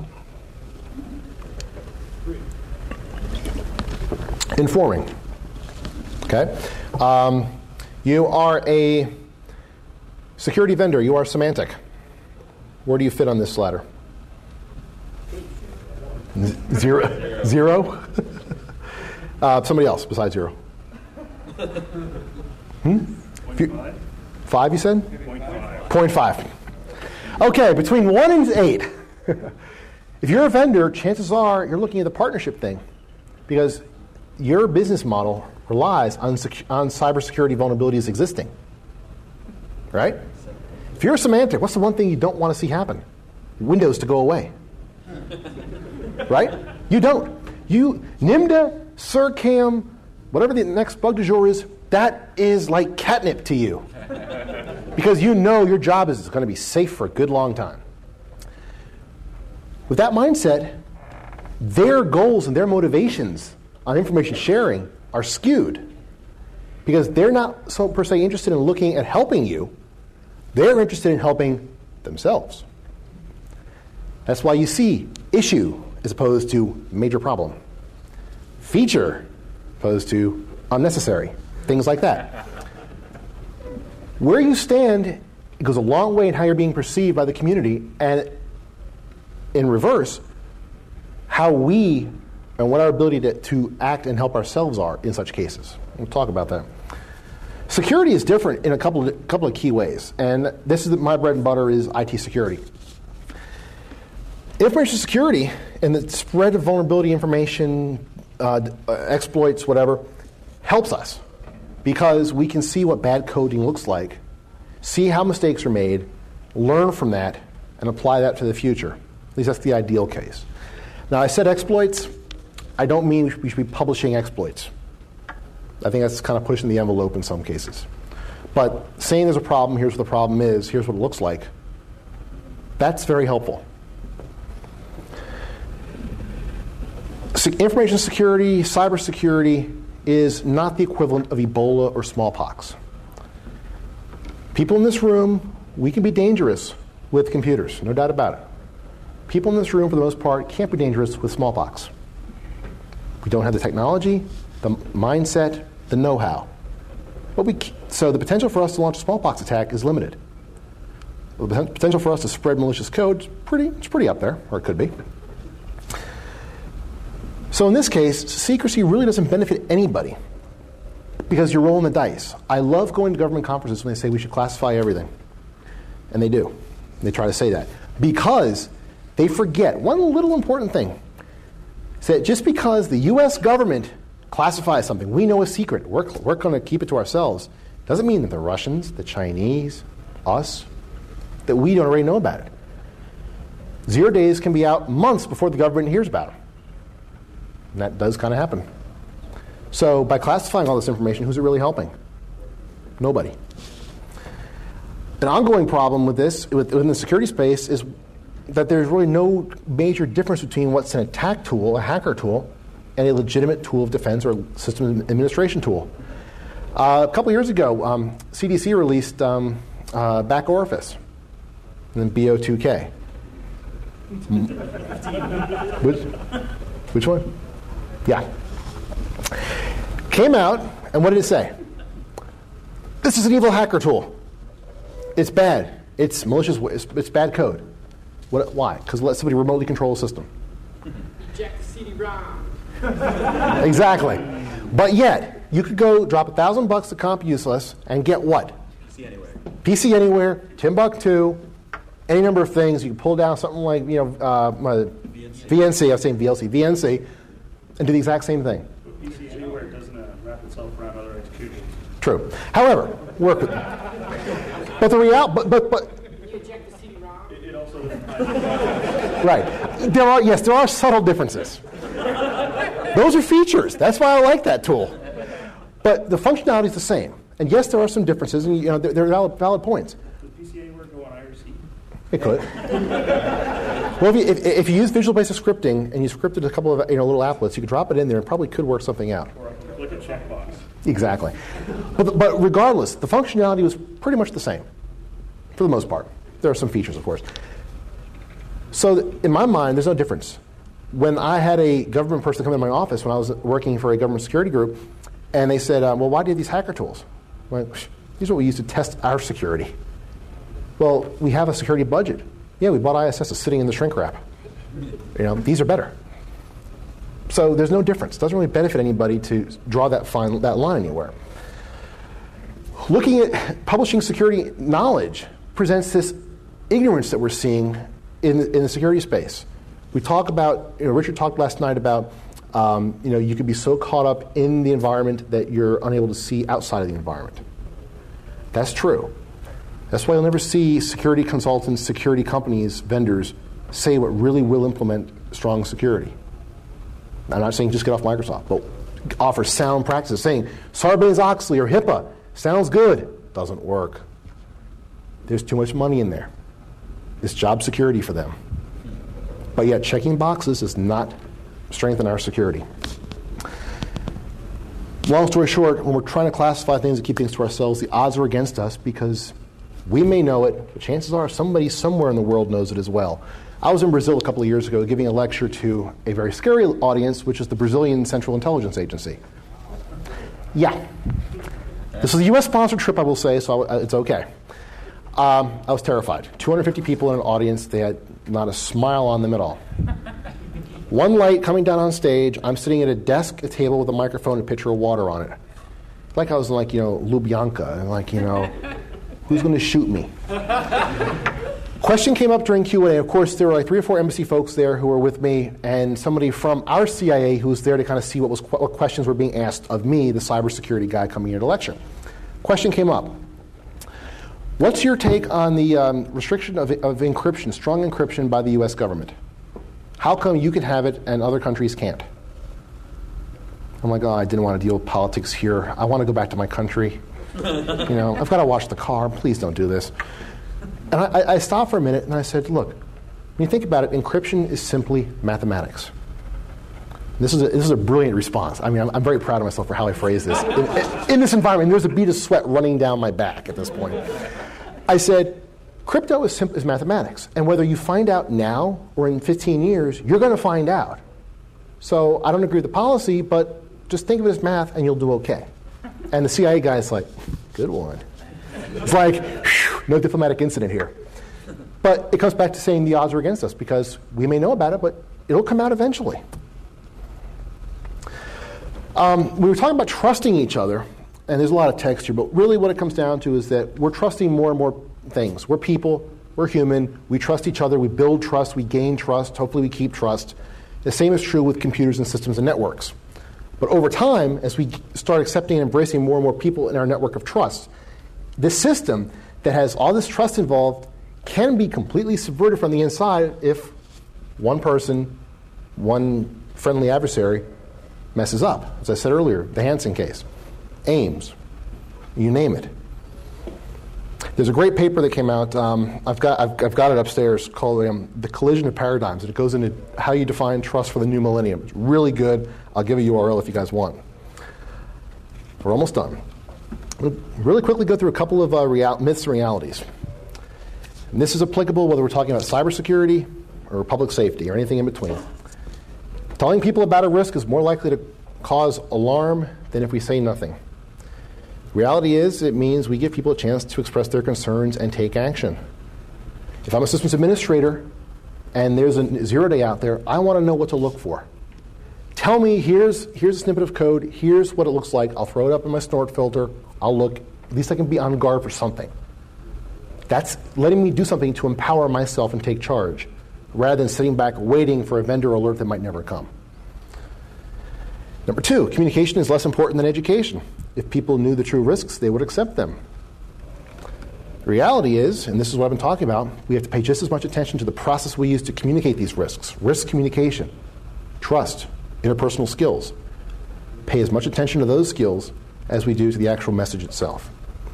Informing. Okay. Um, you are a security vendor. You are Symantec. Where do you fit on this ladder? Zero? Zero? uh, somebody else besides zero. Hmm? Five. Five, you said? Point five. Point five. Okay, between one and eight. If you're a vendor, chances are you're looking at the partnership thing because your business model relies on, sec- on cybersecurity vulnerabilities existing. Right? If you're a Symantec, what's the one thing you don't want to see happen? Windows to go away. Right? You don't. You, Nimda CertCam, whatever the next bug du jour is, that is like catnip to you. Because you know your job is going to be safe for a good long time. With that mindset, their goals and their motivations on information sharing are skewed. Because they're not so per se interested in looking at helping you. They're interested in helping themselves. That's why you see issue as opposed to major problem. Feature opposed to unnecessary. Things like that. Where you stand, it goes a long way in how you're being perceived by the community, and in reverse, how we and what our ability to, to act and help ourselves are in such cases. We'll talk about that. Security is different in a couple of, couple of key ways, and this is my bread and butter is I T security. Information security and the spread of vulnerability information, uh, exploits, whatever, helps us because we can see what bad coding looks like, see how mistakes are made, learn from that, and apply that to the future. At least that's the ideal case. Now, I said exploits. I don't mean we should be publishing exploits. I think that's kind of pushing the envelope in some cases. But saying there's a problem, here's what the problem is, here's what it looks like, that's very helpful. Se- information security, cybersecurity is not the equivalent of Ebola or smallpox. People in this room, we can be dangerous with computers, no doubt about it. People in this room, for the most part, can't be dangerous with smallpox. We don't have the technology, the mindset, the know-how. But we, so the potential for us to launch a smallpox attack is limited. The potential for us to spread malicious code is pretty, it's pretty up there, or it could be. So in this case, secrecy really doesn't benefit anybody because you're rolling the dice. I love going to government conferences when they say we should classify everything. And they do. They try to say that. Because they forget one little important thing. Is that just because the U S government classifies something we know is secret, we're, we're going to keep it to ourselves, doesn't mean that the Russians, the Chinese, us, that we don't already know about it. Zero days can be out months before the government hears about it. And that does kind of happen. So by classifying all this information, who's it really helping? Nobody. An ongoing problem with this, within the security space, is that there's really no major difference between what's an attack tool, a hacker tool, and a legitimate tool of defense or system administration tool. Uh, a couple years ago, um, C D C released um, uh, Back Orifice, and then B O two K. which, which one? Yeah. Came out, and what did it say? This is an evil hacker tool. It's bad. It's malicious. It's, it's bad code. What, why? Because let somebody remotely control a system. Eject the C D ROM. Exactly. But yet, you could go drop a thousand bucks to CompUseless and get what? P C Anywhere. P C Anywhere, Timbuktu, any number of things. You can pull down something like you know uh, V N C. V N C. I was saying V L C, V N C, and do the exact same thing. But P C Anywhere doesn't uh, wrap itself around other executions. True. However, work with. But the real, but but but. You eject the C D ROM. It, it also Right. There are yes, there are subtle differences. Those are features. That's why I like that tool. But the functionality is the same. And yes, there are some differences, and you know, there are valid, valid points. does P C Anywhere go on I R C? It could. Well, if you, if, if you use Visual Basic Scripting and you scripted a couple of you know little applets, you could drop it in there and probably could work something out. Or I can click a checkbox. Exactly. But, but regardless, the functionality was pretty much the same, for the most part. There are some features, of course. So in my mind, there's no difference. When I had a government person come in my office when I was working for a government security group, and they said, uh, well, why do you have these hacker tools? I'm like, these are what we use to test our security. Well, we have a security budget. Yeah, we bought I S S, it's sitting in the shrink wrap. You know, these are better. So there's no difference. It doesn't really benefit anybody to draw that fine that line anywhere. Looking at publishing security knowledge presents this ignorance that we're seeing in the, in the security space. We talk about, you know, Richard talked last night about, um, you know, you could be so caught up in the environment that you're unable to see outside of the environment. That's true. That's why you'll never see security consultants, security companies, vendors say what really will implement strong security. I'm not saying just get off Microsoft, but offers sound practices, saying Sarbanes-Oxley or HIPAA sounds good. Doesn't work. There's too much money in there. It's job security for them. But yet checking boxes does not strengthen our security. Long story short, when we're trying to classify things and keep things to ourselves, the odds are against us because we may know it, but chances are somebody somewhere in the world knows it as well. I was in Brazil a couple of years ago giving a lecture to a very scary audience, which is the Brazilian Central Intelligence Agency. Yeah. This was a U S-sponsored trip, I will say, so it's okay. Um, I was terrified. two hundred fifty people in an audience. They had not a smile on them at all. One light coming down on stage. I'm sitting at a desk, a table with a microphone, and a pitcher of water on it. Like I was in, like, you know, Lubyanka, and like, you know, who's going to shoot me? Question came up during Q and A. Of course, there were like three or four embassy folks there who were with me, and somebody from our C I A who was there to kind of see what was what questions were being asked of me, the cybersecurity guy coming here to lecture. Question came up. What's your take on the um, restriction of, of encryption, strong encryption by the U S government? How come you can have it and other countries can't? I'm like, oh, I didn't want to deal with politics here. I want to go back to my country. You know, I've got to wash the car. Please don't do this. And I, I stopped for a minute and I said, look, when you think about it, encryption is simply mathematics. This is a, this is a brilliant response. I mean, I'm, I'm very proud of myself for how I phrased this. In, in this environment, there's a bead of sweat running down my back at this point. I said, crypto is, simple, is mathematics. And whether you find out now or in fifteen years, you're going to find out. So I don't agree with the policy, but just think of it as math and you'll do okay. And the C I A guy is like, good one. It's like, whew, no diplomatic incident here. But it comes back to saying the odds are against us because we may know about it, but it'll come out eventually. Um, we were talking about trusting each other, and there's a lot of text here, but really what it comes down to is that we're trusting more and more things. We're people, we're human, we trust each other, we build trust, we gain trust, hopefully we keep trust. The same is true with computers and systems and networks. But over time, as we start accepting and embracing more and more people in our network of trust, this system that has all this trust involved can be completely subverted from the inside if one person, one friendly adversary, messes up. As I said earlier, the Hansen case, Ames, you name it. There's a great paper that came out. Um, I've got I've, I've got it upstairs called um, "The Collision of Paradigms," and it goes into how you define trust for the new millennium. It's really good. I'll give a U R L if you guys want. We're almost done. We'll really quickly go through a couple of uh, real, myths and realities. And this is applicable whether we're talking about cybersecurity or public safety or anything in between. Telling people about a risk is more likely to cause alarm than if we say nothing. Reality is, it means we give people a chance to express their concerns and take action. If I'm a systems administrator and there's a zero day out there, I want to know what to look for. Tell me, here's, here's a snippet of code, here's what it looks like, I'll throw it up in my snort filter, I'll look, at least I can be on guard for something. That's letting me do something to empower myself and take charge, rather than sitting back waiting for a vendor alert that might never come. Number two, communication is less important than education. If people knew the true risks, they would accept them. The reality is, and this is what I've been talking about, we have to pay just as much attention to the process we use to communicate these risks. Risk communication, trust, interpersonal skills. Pay as much attention to those skills as we do to the actual message itself.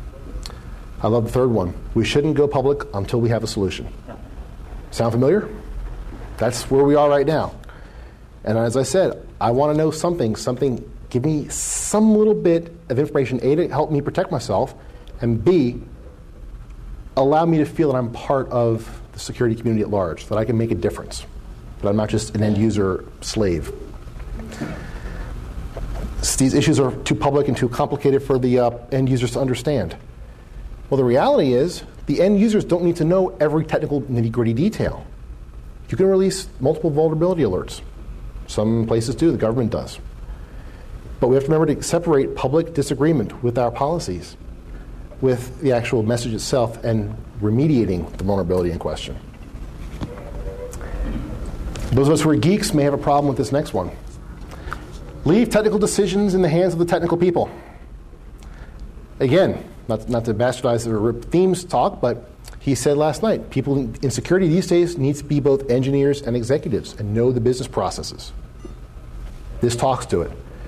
I love the third one. We shouldn't go public until we have a solution. Sound familiar? That's where we are right now. And as I said, I want to know something, something, give me some little bit of information, A, to help me protect myself, and B, allow me to feel that I'm part of the security community at large, that I can make a difference, that I'm not just an end user slave. These issues are too public and too complicated for the uh, end users to understand. Well, the reality is, the end users don't need to know every technical nitty-gritty detail. You can release multiple vulnerability alerts. Some places do, the government does. But we have to remember to separate public disagreement with our policies with the actual message itself and remediating the vulnerability in question. Those of us who are geeks may have a problem with this next one. Leave technical decisions in the hands of the technical people. Again, not, not to bastardize or rip themes talk, but he said last night, people in security these days need to be both engineers and executives and know the business processes. This talks to it.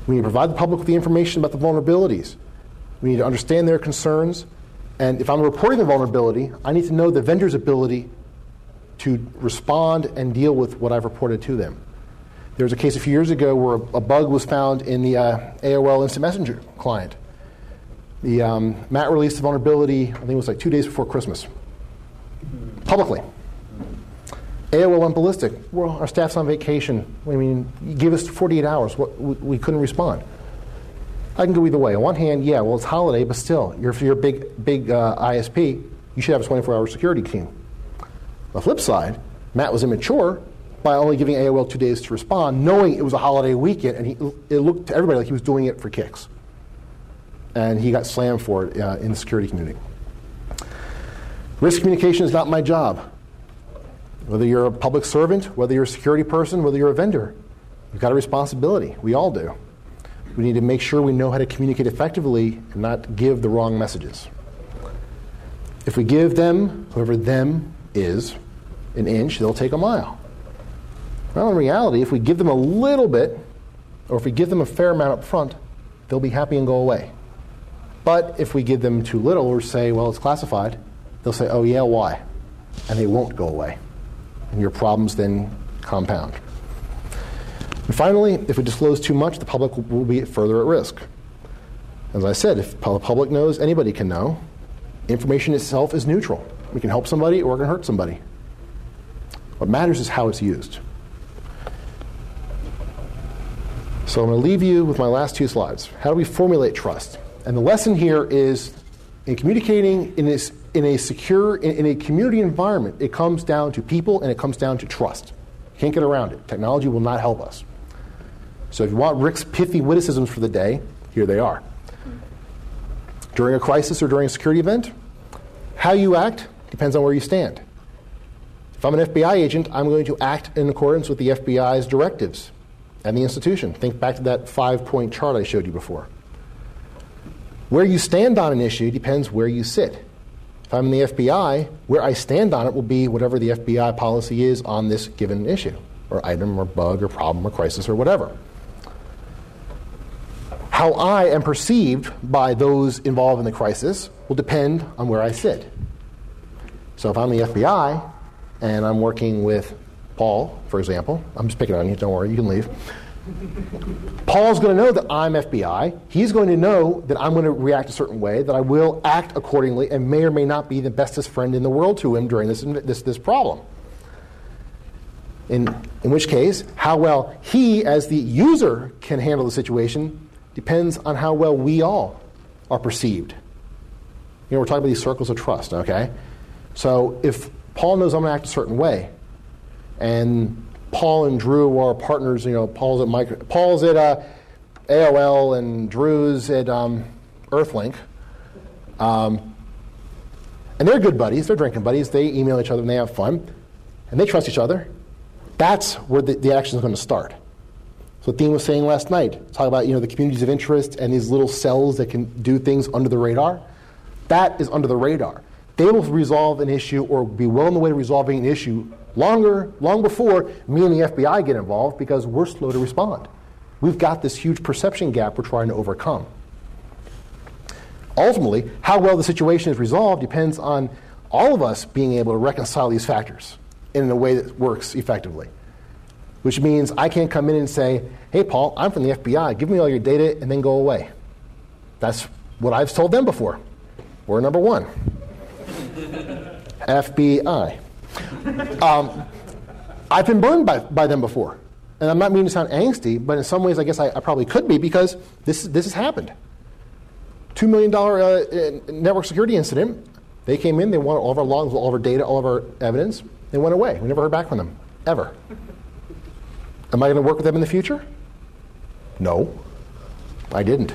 We need to provide the public with the information about the vulnerabilities. We need to understand their concerns. And if I'm reporting the vulnerability, I need to know the vendor's ability to respond and deal with what I've reported to them. There was a case a few years ago where a bug was found in the uh, A O L Instant Messenger client. The um, Matt released the vulnerability, I think it was like two days before Christmas, publicly. A O L went ballistic. Well, our staff's on vacation. I mean, you give us forty-eight hours. What, we, we couldn't respond. I can go either way. On one hand, yeah, well, it's holiday, but still, you're, if you're a big, big uh, I S P, you should have a twenty-four hour security team. On the flip side, Matt was immature by only giving A O L two days to respond, knowing it was a holiday weekend, and he, it looked to everybody like he was doing it for kicks. And he got slammed for it uh, in the security community. Risk communication is not my job. Whether you're a public servant, whether you're a security person, whether you're a vendor, you've got a responsibility. We all do. We need to make sure we know how to communicate effectively and not give the wrong messages. If we give them, whoever them is, an inch, they'll take a mile. Well, in reality, if we give them a little bit, or if we give them a fair amount up front, they'll be happy and go away. But if we give them too little or say, well, it's classified, they'll say, oh yeah, why? And they won't go away. And your problems then compound. And finally, if we disclose too much, the public will be further at risk. As I said, if the public knows, anybody can know. Information itself is neutral. We can help somebody or it can hurt somebody. What matters is how it's used. So I'm going to leave you with my last two slides. How do we formulate trust? And the lesson here is in communicating in this in a secure, in, in a community environment, it comes down to people and it comes down to trust. You can't get around it. Technology will not help us. So if you want Rick's pithy witticisms for the day, here they are. During a crisis or during a security event, how you act depends on where you stand. If I'm an F B I agent, I'm going to act in accordance with the F B I's directives and the institution. Think back to that five-point chart I showed you before. Where you stand on an issue depends where you sit. If I'm in the F B I, where I stand on it will be whatever the F B I policy is on this given issue, or item, or bug, or problem, or crisis, or whatever. How I am perceived by those involved in the crisis will depend on where I sit. So if I'm the F B I, and I'm working with Paul, for example, I'm just picking on you, don't worry, you can leave. Paul's going to know that I'm F B I. He's going to know that I'm going to react a certain way, that I will act accordingly, and may or may not be the bestest friend in the world to him during this this, this problem. In, in which case, how well he, as the user, can handle the situation depends on how well we all are perceived. You know, we're talking about these circles of trust, okay? So if Paul knows I'm going to act a certain way, and Paul and Drew are partners. You know, Paul's at micro, Paul's at uh, A O L and Drew's at um, Earthlink, um, and they're good buddies. They're drinking buddies. They email each other and they have fun, and they trust each other. That's where the, the action is going to start. So Dean was saying last night, talk about you know the communities of interest and these little cells that can do things under the radar. That is under the radar. They will resolve an issue or be well on the way to resolving an issue longer, long before me and the F B I get involved because we're slow to respond. We've got this huge perception gap we're trying to overcome. Ultimately, how well the situation is resolved depends on all of us being able to reconcile these factors in a way that works effectively. Which means I can't come in and say, hey, Paul, I'm from the F B I. Give me all your data and then go away. That's what I've told them before. We're number one. F B I. Um, I've been burned by, by them before. And I'm not meaning to sound angsty, but in some ways I guess I, I probably could be because this, this has happened. two million dollars uh, network security incident. They came in, they wanted all of our logs, all of our data, all of our evidence. They went away. We never heard back from them, ever. Am I going to work with them in the future? No, I didn't.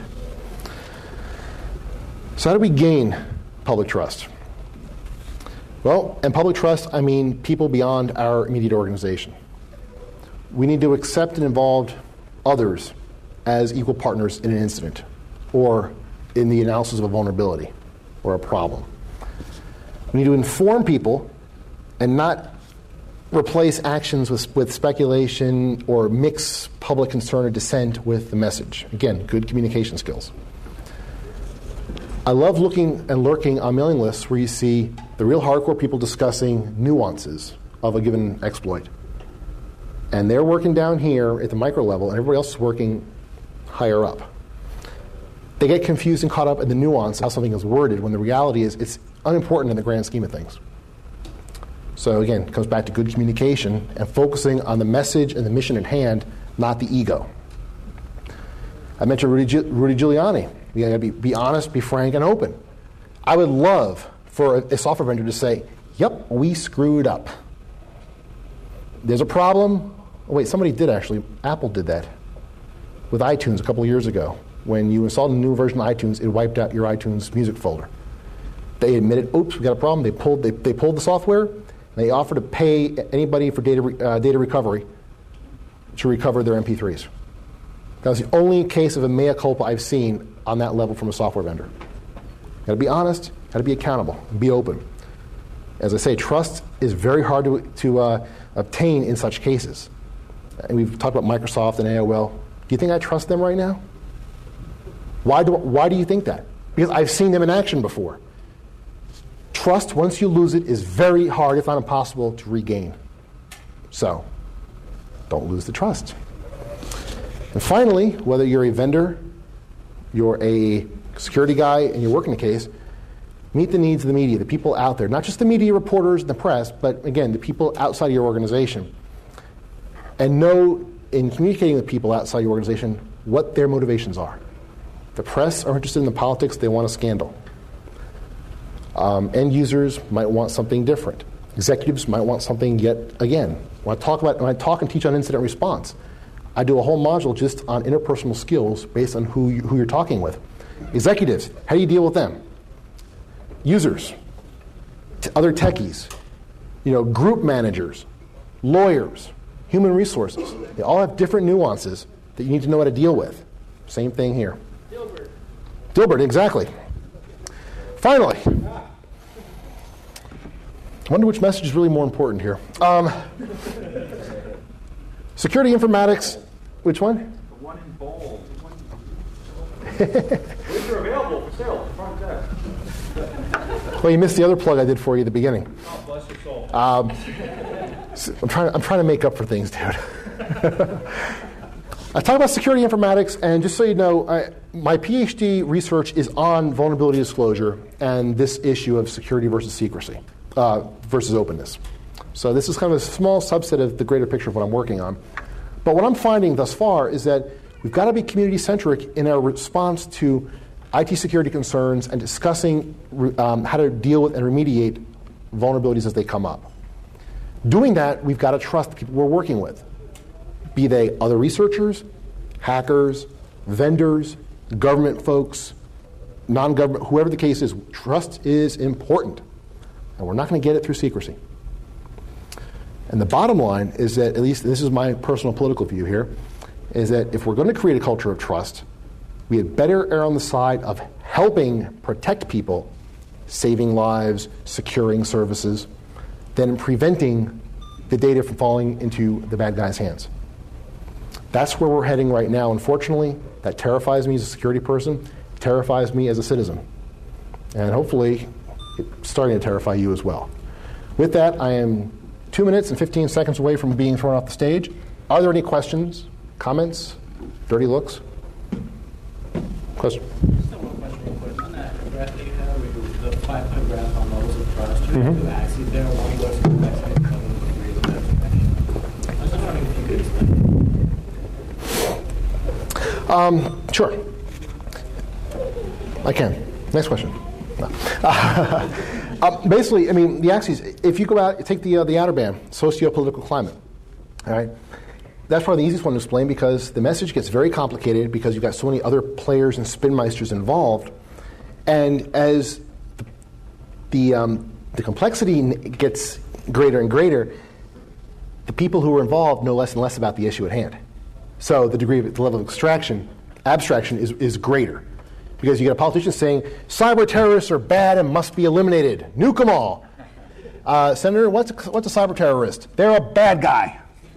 So how do we gain public trust? Well, and public trust, I mean people beyond our immediate organization. We need to accept and involve others as equal partners in an incident or in the analysis of a vulnerability or a problem. We need to inform people and not replace actions with, with speculation or mix public concern or dissent with the message. Again, good communication skills. I love looking and lurking on mailing lists where you see the real hardcore people discussing nuances of a given exploit. And they're working down here at the micro level, and everybody else is working higher up. They get confused and caught up in the nuance of how something is worded, when the reality is it's unimportant in the grand scheme of things. So again, it comes back to good communication and focusing on the message and the mission at hand, not the ego. I mentioned Rudy, Rudy Giuliani. You gotta be, be honest, be frank, and open. I would love for a, a software vendor to say, yep, we screwed up. There's a problem. Oh, wait, somebody did actually. Apple did that with iTunes a couple of years ago. When you installed a new version of iTunes, it wiped out your iTunes music folder. They admitted, oops, we got a problem. They pulled, they, they pulled the software. They offered to pay anybody for data, re, uh, data recovery to recover their M P threes. That was the only case of a mea culpa I've seen on that level from a software vendor. Got to be honest, got to be accountable, and be open. As I say, trust is very hard to, to uh, obtain in such cases. And we've talked about Microsoft and A O L. Do you think I trust them right now? Why do, why do you think that? Because I've seen them in action before. Trust, once you lose it, is very hard, if not impossible, to regain. So, don't lose the trust. And finally, whether you're a vendor, you're a security guy, and you're working a case, meet the needs of the media, the people out there. Not just the media reporters and the press, but again, the people outside your organization. And know, in communicating with people outside your organization, what their motivations are. The press are interested in the politics, they want a scandal. Um, end users might want something different. Executives might want something yet again. When I talk about, when I talk and teach on incident response, I do a whole module just on interpersonal skills based on who, you, who you're talking with. Executives, how do you deal with them? Users, t- other techies, you know, group managers, lawyers, human resources. They all have different nuances that you need to know how to deal with. Same thing here. Dilbert. Dilbert, exactly. Finally, I wonder which message is really more important here. Um, security informatics, which one? The one in bold. Which are available for sale, front desk. Well, you missed the other plug I did for you at the beginning. Oh, bless your soul. Um, so I'm trying. I'm trying to make up for things, dude. I talk about security informatics, and just so you know, I, my PhD research is on vulnerability disclosure and this issue of security versus secrecy, uh, versus openness. So this is kind of a small subset of the greater picture of what I'm working on. But what I'm finding thus far is that we've got to be community-centric in our response to I T security concerns and discussing um, how to deal with and remediate vulnerabilities as they come up. Doing that, we've got to trust the people we're working with, be they other researchers, hackers, vendors, government folks, non-government, whoever the case is. Trust is important, and we're not going to get it through secrecy. And the bottom line is that, at least this is my personal political view here, is that if we're going to create a culture of trust, we had better err on the side of helping protect people, saving lives, securing services, than preventing the data from falling into the bad guys' hands. That's where we're heading right now. Unfortunately, that terrifies me as a security person, it terrifies me as a citizen. And hopefully, it's starting to terrify you as well. With that, I am two minutes and fifteen seconds away from being thrown off the stage. Are there any questions, comments, dirty looks? Question? Just one question real quick. On that graph that you have, where you do the five-point graph on levels of trust, you have two axes there, one goes to complexity and one goes to degree of abstraction. I was just wondering if you could explain. Um, sure. I can. Next question. No. uh, basically, I mean, the axes, if you go out, take the, uh, the outer band, socio-political climate, all right? That's probably the easiest one to explain because the message gets very complicated because you've got so many other players and spinmeisters involved. And as the, the, um, the complexity gets greater and greater, the people who are involved know less and less about the issue at hand. So the degree of the level of extraction, abstraction is, is greater. Because you get a politician saying, cyber terrorists are bad and must be eliminated. Nuke them all. uh, Senator, what's a, what's a cyber terrorist? They're a bad guy.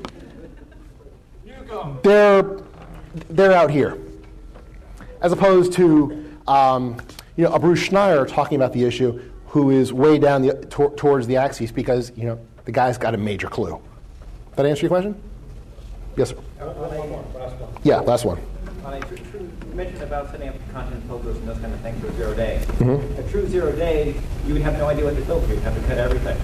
They're they're out here, as opposed to um, you know a Bruce Schneier talking about the issue, who is way down the, to, towards the axis because you know the guy's got a major clue. That answer your question? Yes, sir. One more, last one. Yeah, last one. On a true, true, you mentioned about setting up content filters and those kind of things for zero day. Mm-hmm. A true zero day, you would have no idea what to filter. You'd have to cut everything.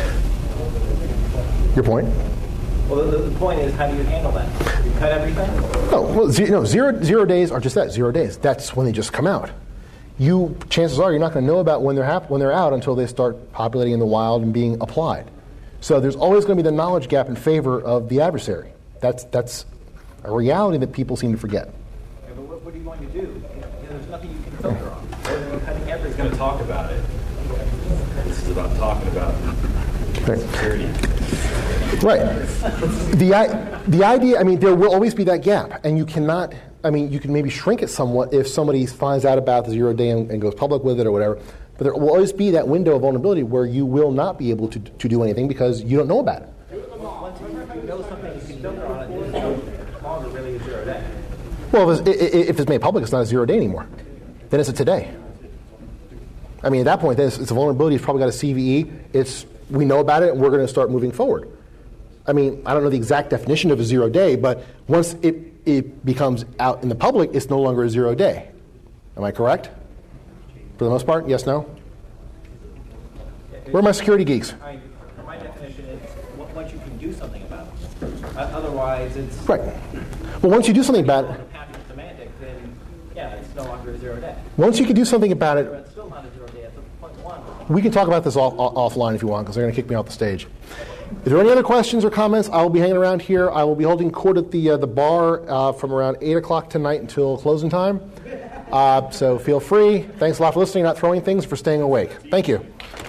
Your point? Well, the, the point is, how do you handle that? You cut everything? No, well, ze- no, zero, zero days are just that, zero days. That's when they just come out. You, chances are, you're not going to know about when they're hap- when they're out until they start populating in the wild and being applied. So there's always going to be the knowledge gap in favor of the adversary. That's that's a reality that people seem to forget. Yeah, but what, what are you going to do? You know, there's nothing you can filter on. Other than cutting everything. Going to talk about it. This is about talking about security. Right. The I, the idea, I mean, there will always be that gap, and you cannot, I mean, you can maybe shrink it somewhat if somebody finds out about the zero day and, and goes public with it or whatever, but there will always be that window of vulnerability where you will not be able to, to do anything because you don't know about it. Once you know something, you can filter on it, it's no longer really a zero day. Well, if it's, if it's made public, it's not a zero day anymore. Then it's a today. I mean, at that point, then it's, it's a vulnerability. It's probably got a C V E. It's, we know about it, and we're going to start moving forward. I mean, I don't know the exact definition of a zero day, but once it, it becomes out in the public, it's no longer a zero day. Am I correct? For the most part, yes, no? Where are my security geeks? I, for my definition, it's once you can do something about it. Uh, otherwise, it's Right. Well, once you do something about it, a package semantic, then yeah, it's no longer a zero day. once you can do something about it, It's still not a zero day. It's a point one. we can talk about this off, off, offline if you want, because they're going to kick me off the stage. If there are any other questions or comments, I will be hanging around here. I will be holding court at the uh, the bar uh, from around eight o'clock tonight until closing time. Uh, so feel free. Thanks a lot for listening, not throwing things, for staying awake. Thank you.